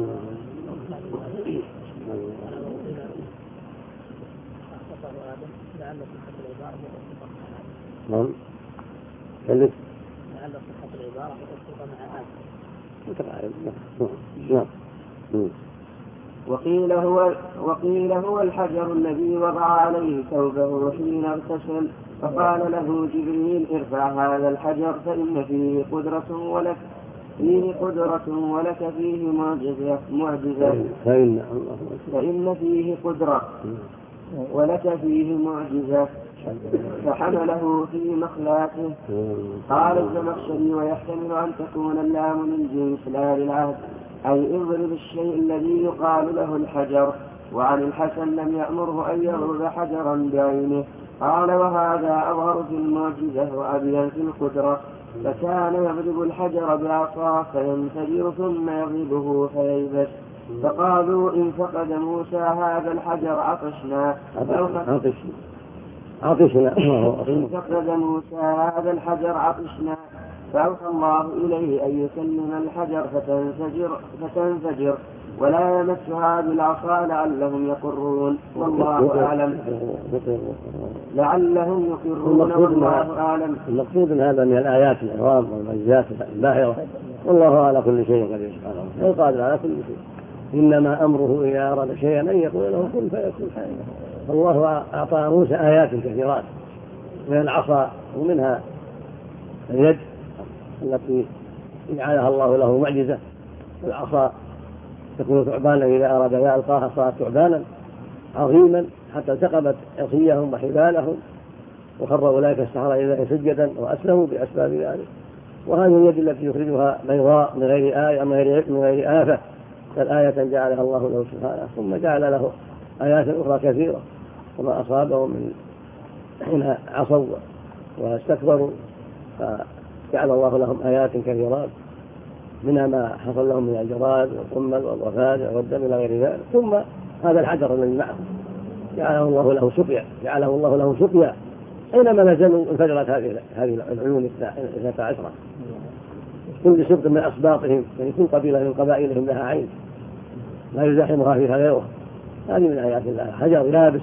نعم. وقيل هو الحجر الذي وضع عليه ثوبه حين اغتسل، فقال له جبريل: ارفع هذا الحجر فإن فيه قدرة ولك فيه معجزة فإن فيه قدرة ولك فيه معجزة. فحمله في مخلاته. قال الزمخشري: ويحتمل أن تكون اللام من جنس لا للعهد، أي اضرب الشيء الذي يقال له الحجر. وعن الحسن لم يأمره أن يضرب حجرا بعينه. قال: وهذا أظهر في المعجزة وأبين في القدرة. فكان يضرب الحجر بعصاه فينفجر ثم يضربه فييبس. فقالوا: إن فقد موسى هذا الحجر عطشنا. إن فقد موسى هذا الحجر عطشنا. فأوحى الله إليه أن يكلم الحجر فتنفجر ولا يمسها بالعصا لعلهم يقرون والله أعلم. والله أعلم. المقصود من هذا من الآيات العظام والمعجزات الباهرة، والله على كل شيء قدير سبحانه وقادر على كل شيء. إنما أمره إذا أراد شيئا أن يقول له كن فيكون. الله أعطى موسى آيات كثيرات، من العصا ومنها اليد التي جعلها الله له معجزة. العصا تكون ثعبانا إذا أراد أن يلقاها صارت ثعبانا عظيما حتى التقمت عصيهم وحبالهم، وخر أولئك السحرة إلى سجدا وأسلموا بأسباب ذلك. وهذه اليد التي يخرجها بيضاء من غير آفة، فالآية جعلها الله له سبحانه، ثم جعل له آيات أخرى كثيرة وما أصابهم من حين عصوا واستكبروا، فجعل الله لهم آيات كثيرات، منها ما حصل لهم من الجراد والقمل والضفادع والدم إلى غير ذلك. ثم هذا الحجر الذي معه جعله الله له سقيا، أينما نزلوا انفجرت هذه العيون 12. كل سبط من أسباطهم، يعني كل قبيلة من قبائلهم لها عين لا يزاحمها فيها غيره. هذه من آيات الله. حجر يابس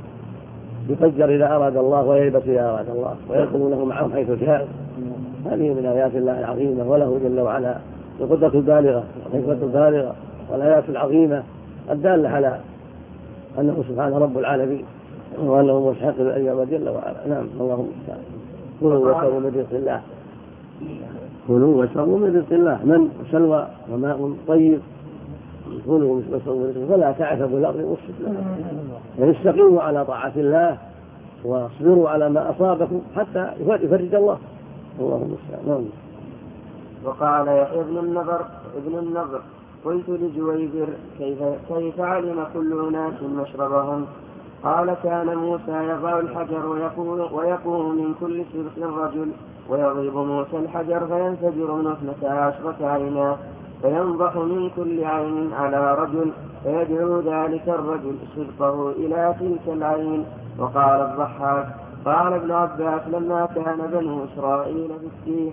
يفجر إذا أراد الله وييبس إذا أراد الله، ويدخلونه معهم حيث شاء. هذه من آيات الله العظيمة، وله جل وعلا القدرة البالغة والحكمة البالغة والآيات العظيمة الدالة على أنه سبحانه رب العالمين وأنه مستحق الأجر جل وعلا. نعم. اللهم المستعان. كلوا واشربوا من رزق الله. كلوا واشربوا من رزق الله، من سلوى وماء طيب. كلوا واشربوا من رزق الله فلا تعثوا في الأرض مفسدين. يعني استقيموا على طاعة الله واصبروا على ما أصابكم حتى يفرج الله. اللهم المستعان. وقال يحيى ابن النضر: قلت لجويبر: كيف علم كل أناس مشربهم؟ قال: كان موسى يضع الحجر ويقوم من كل سبط رجل، ويضرب موسى الحجر فينفجر منه 12 عينا، فينضح من كل عين على رجل فيدعو ذلك الرجل صدقه إلى تلك العين. وقال الضحاك قال ابن عباس لما كان بنو إسرائيل في السيف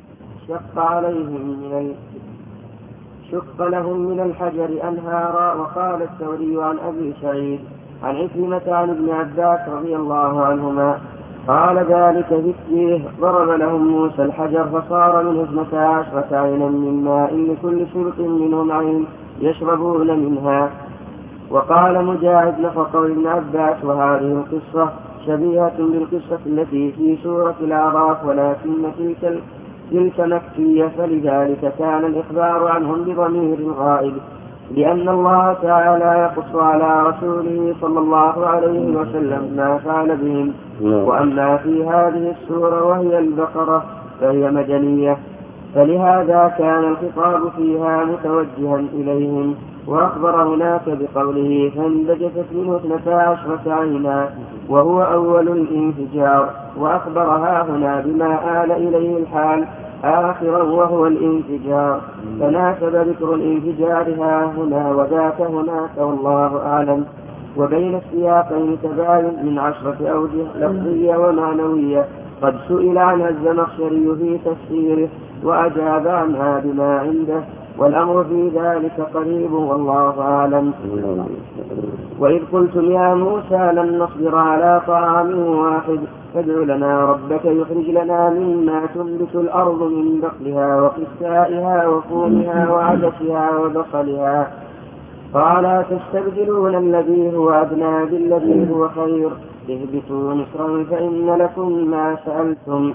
شق لهم من الحجر أنهارا. وقال الثوري عن أبي سعيد عن عكرمة عن ابن عباس رضي الله عنهما قال ذلك في السيف ضرب لهم موسى الحجر فصار منه 12 عينا من ماء لكل شرق منهم عين يشربون منها. وقال مجاهد نفق ابن عباس وهذه القصة شبيهة بالقصة التي في سورة الأعراف ولكن تلك مكية فلذلك كان الإخبار عنهم بضمير غائب لأن الله تعالى يقص على رسوله صلى الله عليه وسلم ما فعل بهم. وأما في هذه السورة وهي البقرة فهي مدنية فلهذا كان الخطاب فيها متوجها إليهم. وأخبر هناك بقوله فانبجست منه 12 عينا وهو أول الانفجار. وأخبرها هنا بما آل إليه الحال آخرا وهو الانفجار فناسب ذكر الانفجار ها هنا وذاك هناك والله أعلم. وبين السياقين تباين من 10 أوجه لفظية ومعنوية قد سئل عنها الزمخشري في تفسيره وأجاب عنها بما عنده والأمر في ذلك قريب والله أعلم. وإذ قلتم يا موسى لن نصبر على طعام واحد فادع لنا ربك يخرج لنا مما تنبت الأرض من بقلها وقثائها وفومها وعدسها وبصلها قال تستبدلون الذي هو أدنى بالذي هو خير اهبطوا مصرا فإن لكم ما سألتم.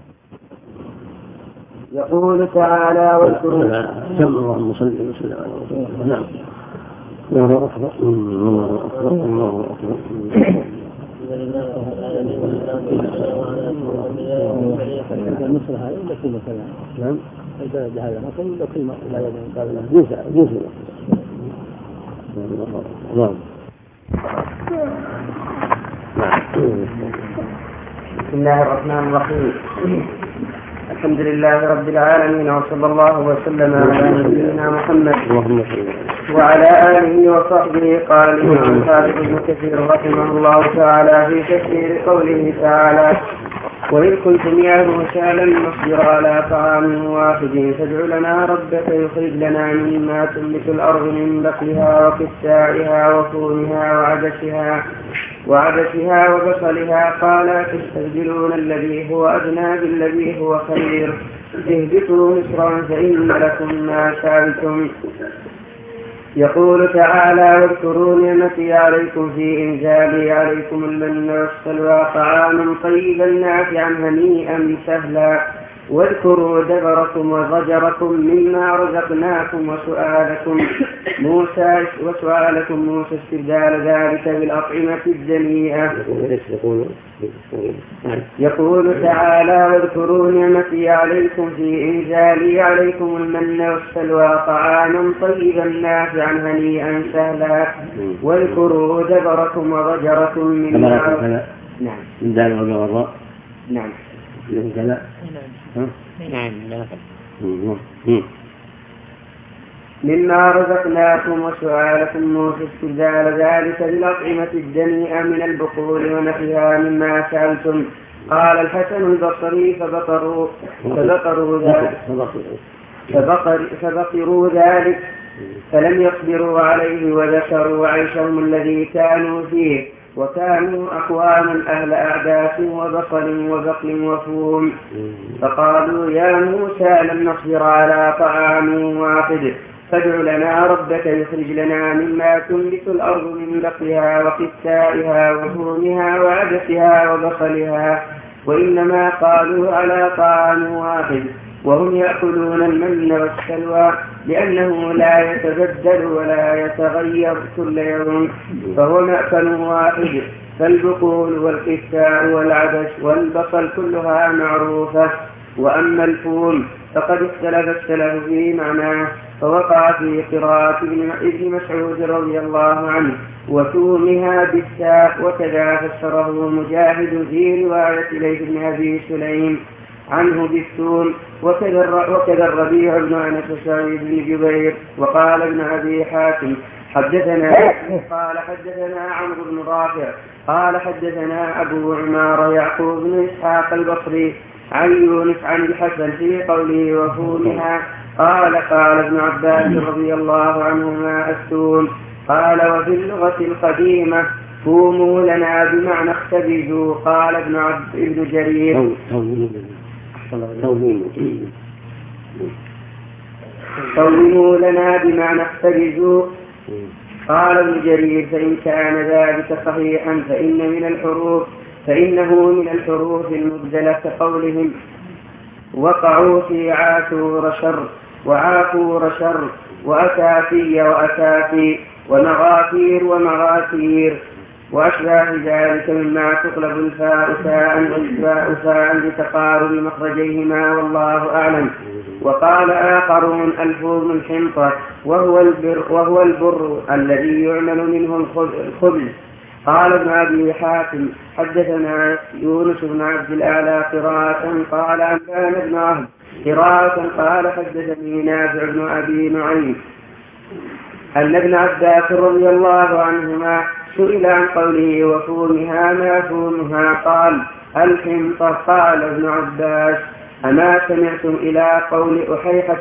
يقول تعالى واذكروا اللهم صل وسلم على رسول الله. نعم الله أكبر الله أكبر الله أكبر. نعم هذا مثل كل ما جنس نعم. بسم الله الرحمن الرحيم. الحمد لله رب العالمين وصلى الله وسلم على نبينا محمد وعلى آله وصحبه. قال الإمام الحافظ ابن كثير رحمه الله تعالى في تفسير قوله تعالى وإذ قلتم يا موسى لن نصبر على طعام واحد فادع لنا ربك يخرج لنا مما تنبت الأرض من بقلها وقثائها وفومها وعدسها وبصلها قال تستبدلون الذي هو أدنى بالذي هو خير اهبطوا مصرا فإن لكم ما سألتم. يقول تعالى واذكروا نعمتي عليكم في إنزالي عليكم المن والسلوى طعاما طيبا نافعا هنيئا سهلا واذكروا دبركم وضجركم مما رزقناكم وسؤالكم موسى استبدال ذلك بالأطعمة الدنيئة. يقول تعالى واذكروا نعمتي عليكم في إنزالي عليكم المن والسلوى طعاما طيبا نافعا هنيئا سهلا واذكروا دبركم وضجركم مما مما رزقناكم وسؤالكم موسى استبدال ذلك بالأطعمة الدنيئة من البقول ونحيها مما سألتم. قال الحسن البصري فبقروا ذلك فلم يصبروا عليه وذكروا عيشهم الذي كانوا فيه وكانوا أقواما أهل أعداس وبصل وبقل وفوم فقالوا يا موسى لن نصبر على طعام واحد فادع لنا ربك يخرج لنا مما تنبت الأرض من بقلها وقثائها وفومها وعدسها وبصلها وإنما قالوا على طعام واحد وهم يأكلون المن والسلوى لأنه لا يتبدل ولا يتغير كل يوم فهو مأكل واحد فالبقول والقثاء والعدس والبصل كلها معروفة. وأما الفوم فقد اختلف السلف في معناه فوقع في قراءة ابن مسعود رضي الله عنه وتومها بالتاء وكذا فسره مجاهد في رواية ليث بن أبي سليم عنه بالسون. وكذا الربيع بن أنس وسعيد بن جبير. وقال ابن أبي حاتم حدثنا قال حدثنا عمرو بن رافع قال حدثنا أبو عمارة يعقوب بن إسحاق البصري عن يونس عن الحسن في قوله وفومها قال ابن عباس رضي الله عنهما السون. قال وفي اللغة القديمة فوموا لنا بمعنى اختبزوا. قال ابن جرير فوموا لنا بمعنى اختبزوا. قال ابن جرير فإن كان ذلك صحيحا فإنه من الحروف المبدلة كقولهم وقعوا في عاشور شر وعافور شر وأسافي وأسافي ومغافير ومغافير وأشباه ذلك مما تقلب الفاء ساء والفاء ساء لتقارب مخرجيهما والله أعلم. وقال آخرون الفوم الحنطة وهو البر الذي يعمل منه الخبز. قال ابن أبي حاتم حدثنا يونس بن عبد الأعلى قراءة قال أنبأنا ابن عهد قراءة قال حدثني نافع بن أبي نعيم أن ابن عباس رضي الله عنهما سئل عن قوله وفومها ما فومها قال الحنطة. قال ابن عباس أما سمعتم إلى قول أحيحة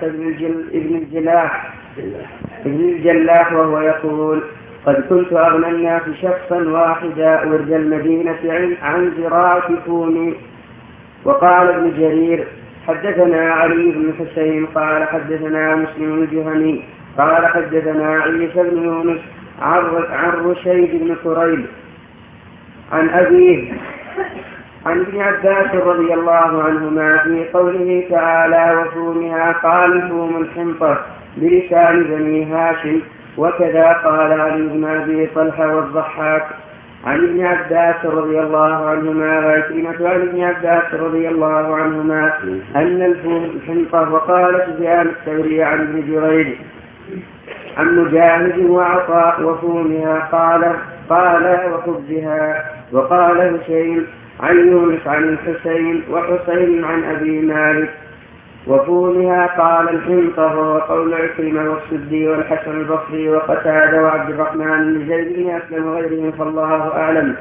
ابن الجلاح وهو يقول قد كنت أغنى الناس شخصا واحدا ورد المدينة عن زراعة فومي. وقال ابن جرير حدثنا علي بن حسين قال حدثنا مسلم الجهني قال حدثنا عيسى بن يونس عن رشيد بن كريب عن أبيه عن ابن عباس رضي الله عنهما في قوله تعالى وفومها قال فوم الحنطة بلسان بني هاشم. وكذا قال علي بن أبي طلحة والضحاك عن ابن عباس رضي الله عنهما وعكرمة عن ابن عباس رضي الله عنهما أن الفوم الحنطة. وقال سفيان الثوري عن ابن جريج عن مجاهد وعطاء وفومها قال وخبزها. وقال هشيم عن يونس عن الحسين وحسين عن أبي مالك وفومها قال الحنطة. وقول عكرمة والسدي والحسن البصري وقتادة وعبد الرحمن بن زيد بن أسلم وغيرهم فالله أعلم.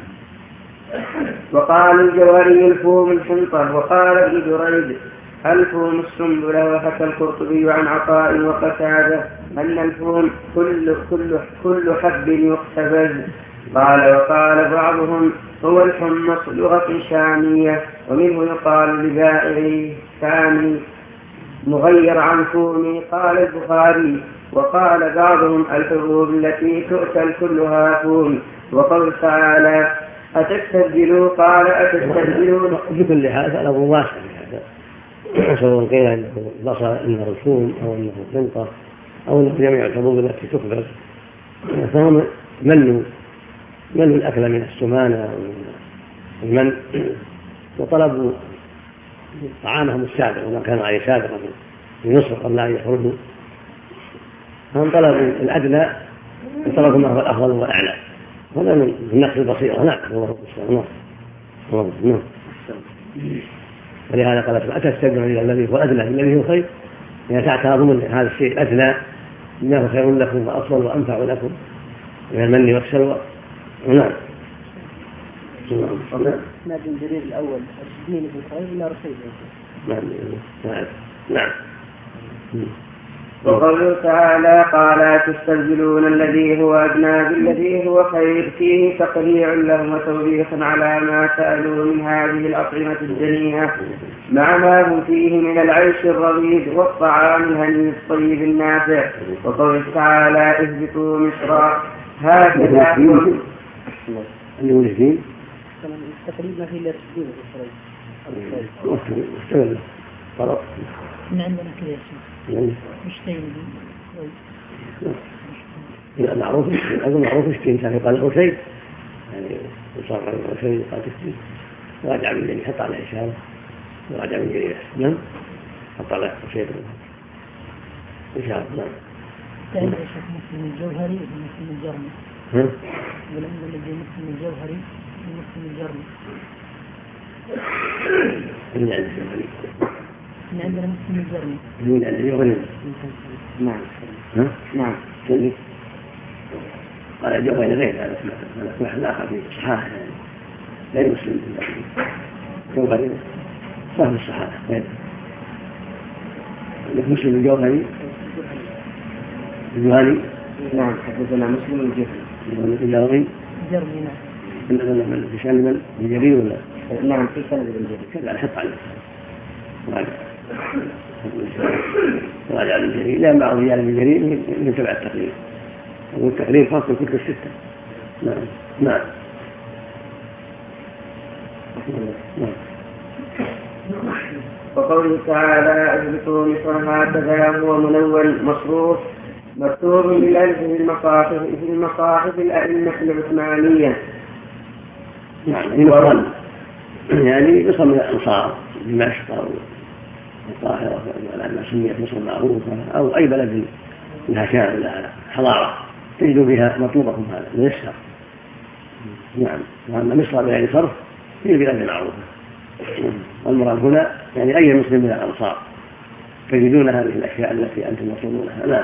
وقال الجوهري الفوم الحنطة. وقال ابن جريج الفوم السنبلة. وحكى القرطبي عن عطاء وقتادة أن الفوم كل حب يختبز. وقال بعضهم هو الحمص لغة شامية ومنه يقال لبائعي ثاني مغير عن فومي. قال البخاري وقال بعضهم الحبوب التي تؤكل كلها فوم. وقول تعالى أتستبدلوا قال أتستبدلون. بكل هذا له واسع سواء قيل انه بصر انه الفوم او انه الحنطة او انه جميع الحبوب التي تخبز فهم منوا الأكل من السمانة والمن وطلبوا طعامهم السابق وما كان عليه سابقا في مصر قبل أن يخرجوا فهم طلبوا الأدنى وطلبوا ما هو الأفضل والأعلى. هذا من نقص البصيرة. نعم نعم. ولهذا قال أتستبدلون إلى الذي هو أدنى الذي هو خير يعني تعتبرون هذا الشيء الأدنى إنه خير لكم وأفضل وأنفع لكم من المن والسلوى. نعم. نادي الجرير الأول الدين في الخير لا رشيد. نعم. وقوله تعالى قال تستبدلون الذي هو أدنى بالذي هو خير فيه تقريع لهم وتوبيخ على ما سألوا من هذه الأطعمة الدنيئة مع ما هم فيه من العيش الرغيد والطعام الهني الطيب النافع. وقوله تعالى اهبطوا مصرا هكذا تقريبا في الرشيد من عندنا كذا مش تيمين معروف أظن معروف اشتين كان يقال له شيء يعني وصار له شيء قال تشتين راجع من جريح حط على إشارة راجع من جريح نعم حط على شيء إشارة نعم. كان يشوف مسلم الجوهري ومسلم الجرمي ولما الذي مسلم الجوهري ومسلم الجرمي من عند الجوهري. من عندنا مسلم الجرمي. من عند الجوهري. نعم. نعم. قال الجوهري غير هذا محل آخر في الصحاح غير مسلم الجوهري صاحب الصحاح غير مسلم الجوهري الجوهري. نعم حدثنا مسلم الجوهري. جرمي نعم. من في سند الجرير ولا؟ نعم في سند الجرير. كذا حط عليه راجع الجرير لا مع رجال الجرير من تبع التقرير والتقرير خاص بالكتب الستة. نعم نعم. وقوله تعالى اهبطوا مصر هكذا هو منون مصروف مكتوب بالألف في المصاحف الأئمة العثمانية. يعني مصر من الأنصار دمشق والقاهرة لما سميت مصر معروفة أو أي بلد لها شان لها حضارة تجد فيها مطلوبكم هذا من السر. نعم. وأما مصر بغير صرف هي بلاد معروفة. والمراد هنا يعني أي مسلم من الأنصار تجدون هذه الأشياء التي أنتم مطلوبونها. لا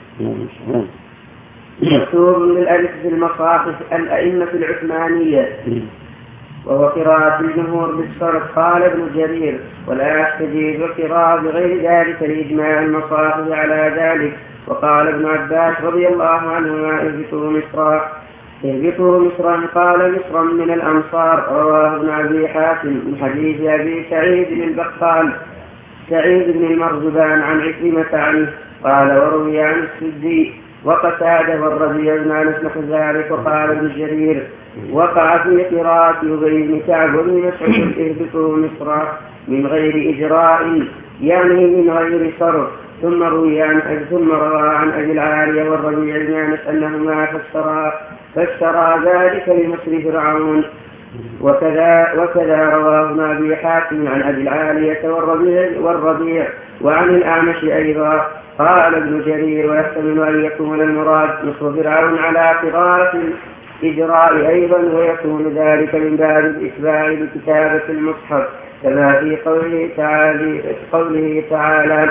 مكتوب بالألف في المصاحف الأئمة العثمانية وهو قراءة الجمهور بالصرف. قال ابن جرير ولا يستجيب القراءة بغير ذلك لإجماع المصاحف على ذلك. وقال ابن عباس رضي الله عنهما اهبطوا مصرا قال مصرا من الأمصار. رواه ابن أبي حاتم من حديث أبي سعيد بن البقال سعيد بن المرزبان عن عكرمة عنه قال وروي عن السدي وقتاده والربيع بن أنس نحو ذلك. وقال ابن جرير وقع في قراءة أبي بن كعب وابن مسعود اهبطوا مصرا من غير إجراء يعني من غير صرف. ثم روى عن أبي العالية والربيع بن أنس أنهما فسرا ذلك لمصر فرعون. وكذا رواه ابن أبي حاتم عن أبي العالية والربيع وعن الأعمش أيضا. قال ابن جرير ويحتمل أن يكون المراد مصر فرعون على قراءة الإجراء أيضا ويكون ذلك من باب الإتباع بكتابة المصحف كما في قوله تعالى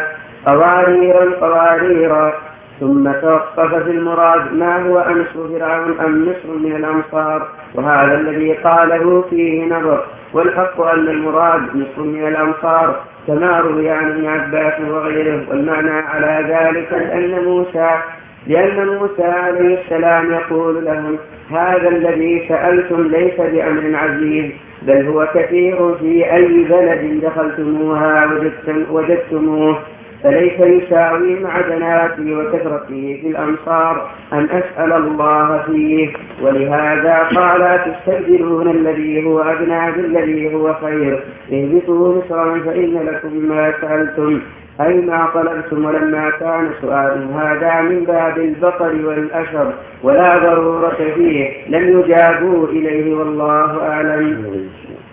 قواريرا ثم توقف في المراد ما هو أمصر فرعون أم مصر من الأمصار. وهذا الذي قاله فيه نظر والحق أن المراد مصر من الأمصار كما روي عن ابن عباس وغيره. والمعنى على ذلك لأن موسى عليه السلام يقول لهم هذا الذي سألتم ليس بأمر عزيز بل هو كثير في أي بلد دخلتموها وجدتموه فليس يساوي معدناتي وكثرتي في الأمصار أن أسأل الله فيه. ولهذا قال تستبدلون الذي هو أدنى بالذي هو خير اهبطوا مصرا فإن لكم ما سألتم أي ما طلبتم. ولما كان سؤال هذا من باب البقر والأشر ولا ضرورة فيه لم يجابوا إليه والله أعلم.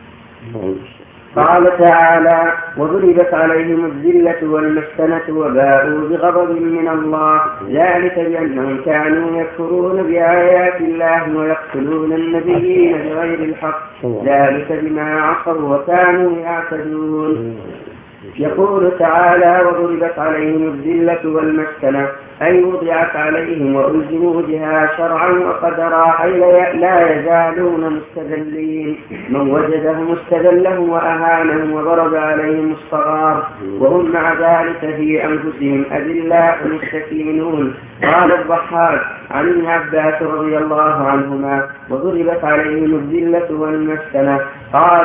قال تعالى وضربت عليهم الذلة والمسكنة وباءوا بغضب من الله ذلك بأنهم كانوا يكفرون بآيات الله ويقتلون النبيين بغير الحق ذلك بما عصوا وكانوا يعتدون. يقول تعالى وضربت عليهم الذلة والمسكنة أي وضعت عليهم وألزموا بها شرعا وقدرا أي لا يزالون مستذلين من وجدهم استذلهم وأهانهم وضرب عليهم الصغار وهم مع ذلك في أنفسهم أذلاء مستكينون. قال الضحاك عن ابن عباس رضي الله عنهما وضربت عليهم الذلة والمسكنة قال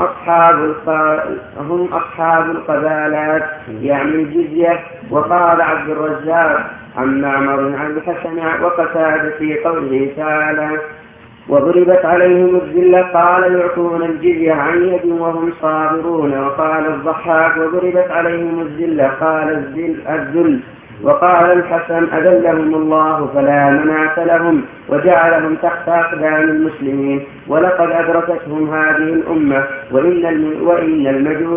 هم أصحاب القبالات يعني الجزية. وقال عبد الرزاق عن معمر عن الحسن وقتادة في قوله تعالى وضربت عليهم الذلة قال يعطون الجزية عن يد وهم صابرون. وقال الضحاك وضربت عليهم الذلة قال الذل. وقال الحسن أذلهم الله فلا مناة لهم وجعلهم تحت أقدام المسلمين ولقد أدركتهم هذه الأمة وإن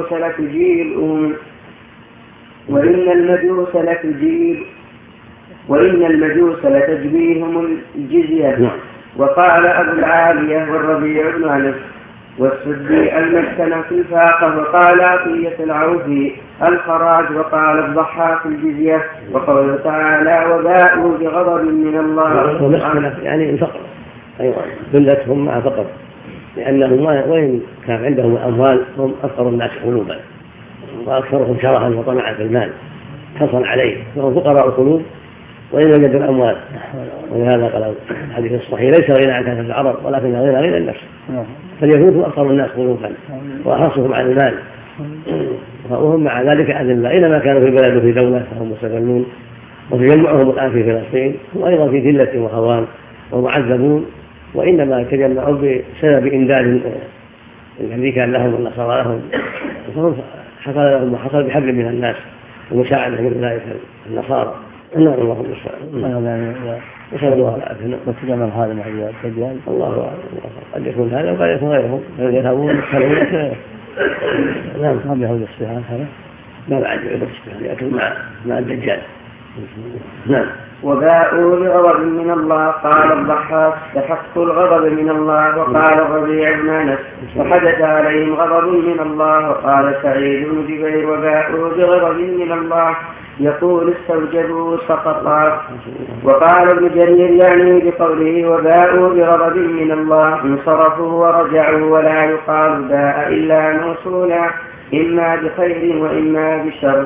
المجوس لتجبيهم الجزية. وقال أبو العالية والربيع بن أنس والسدي المسكن في الفاقة. وقال عطية العوفي الخراج. وقال الضحاك الجزية. وقوله تعالى وباءوا بغضب من الله. ومسكنة يعني الفقر أيضا ذلتهم مع فقر، لأنهم وإن كان عندهم الأموال هم أفقر الناس قلوبا وأكثرهم شرها وطمعا في المال حصل عليه، فهم فقراء القلوب وإن وجدوا الأموال. ولهذا قال الحديث الصحيح ليس غنى عن كثرة العرب ولكن غنى النفس، فاليهود هم أكثر الناس قلوبا وأحرصهم على المال، وهم مع ذلك أذلة أينما كانوا في بلد وفي دولة فهم مستغلون. وتجمعهم الآن في فلسطين هم أيضا في ذلة وهوان ومعذبون، وإنما تجمعوا بسبب إمداد الأمريكان لهم والنصارى لهم، فهم حصل لهم وحصل بحبل من الناس ومساعدة من أولئك النصارى. الله المستعان. نسأل الله العافية. وتجمع هذا مع الدجال الله أعلم، قد يكون هذا وقد يكون غيرهم يذهبون يسألون. نعم ما بيعود الصيحة هذا ما بعد يعود الصيحة لكن مع الدجال. نعم. وباءوا بغضب من الله. قال الضحاك استحق الغضب من الله. وقال الربيع بن أنس وحدث عليهم غضب من الله. وقال سعيد بن جبير وباءوا بغضب من الله يقول استوجبوا سقطا. وقال ابن جرير يعني بقوله وباءوا بغضب من الله انصرفوا ورجعوا، ولا يقال باء إلا موصولا إما بخير وإما بشر.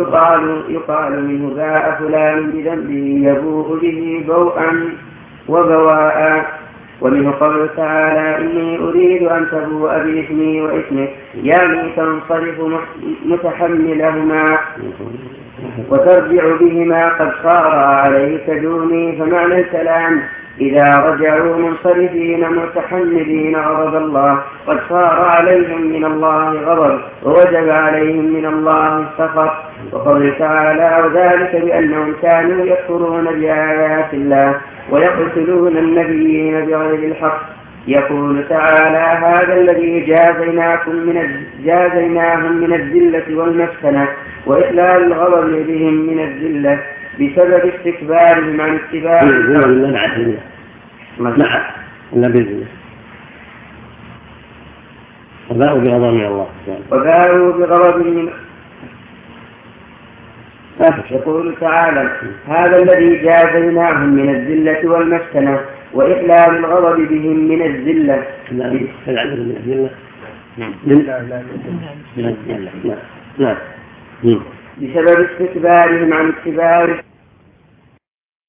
يقال منه باء فلان بذنبه يبوء به بوءا وبواء. ومنه قوله تعالى إني أريد أن تبوء بإثمي وإثمك يعني تنصرف متحملهما وترجع بهما قد صار عليك دوني. فمعنى الكلام إذا رجعوا منصرفين متحملين غضب الله قد صار عليهم من الله غضب ووجب عليهم من الله السخط. وقوله تعالى وذلك بأنهم كانوا يكفرون بآيات الله ويقتلون النبيين بغير الحق. يقول تعالى هذا الذي جازيناهم من الذلة والمسكنة وإخلال الغضب بهم من الذلة بسبب استكبارهم عن اتباع وباءوا بغضب من الله. وباءوا بغضب من يقول تعالى هذا الذي جازيناهم من الذلة والمسكنة وإخلال الغضب بهم من الذلة بسبب استكبارهم عن اتباع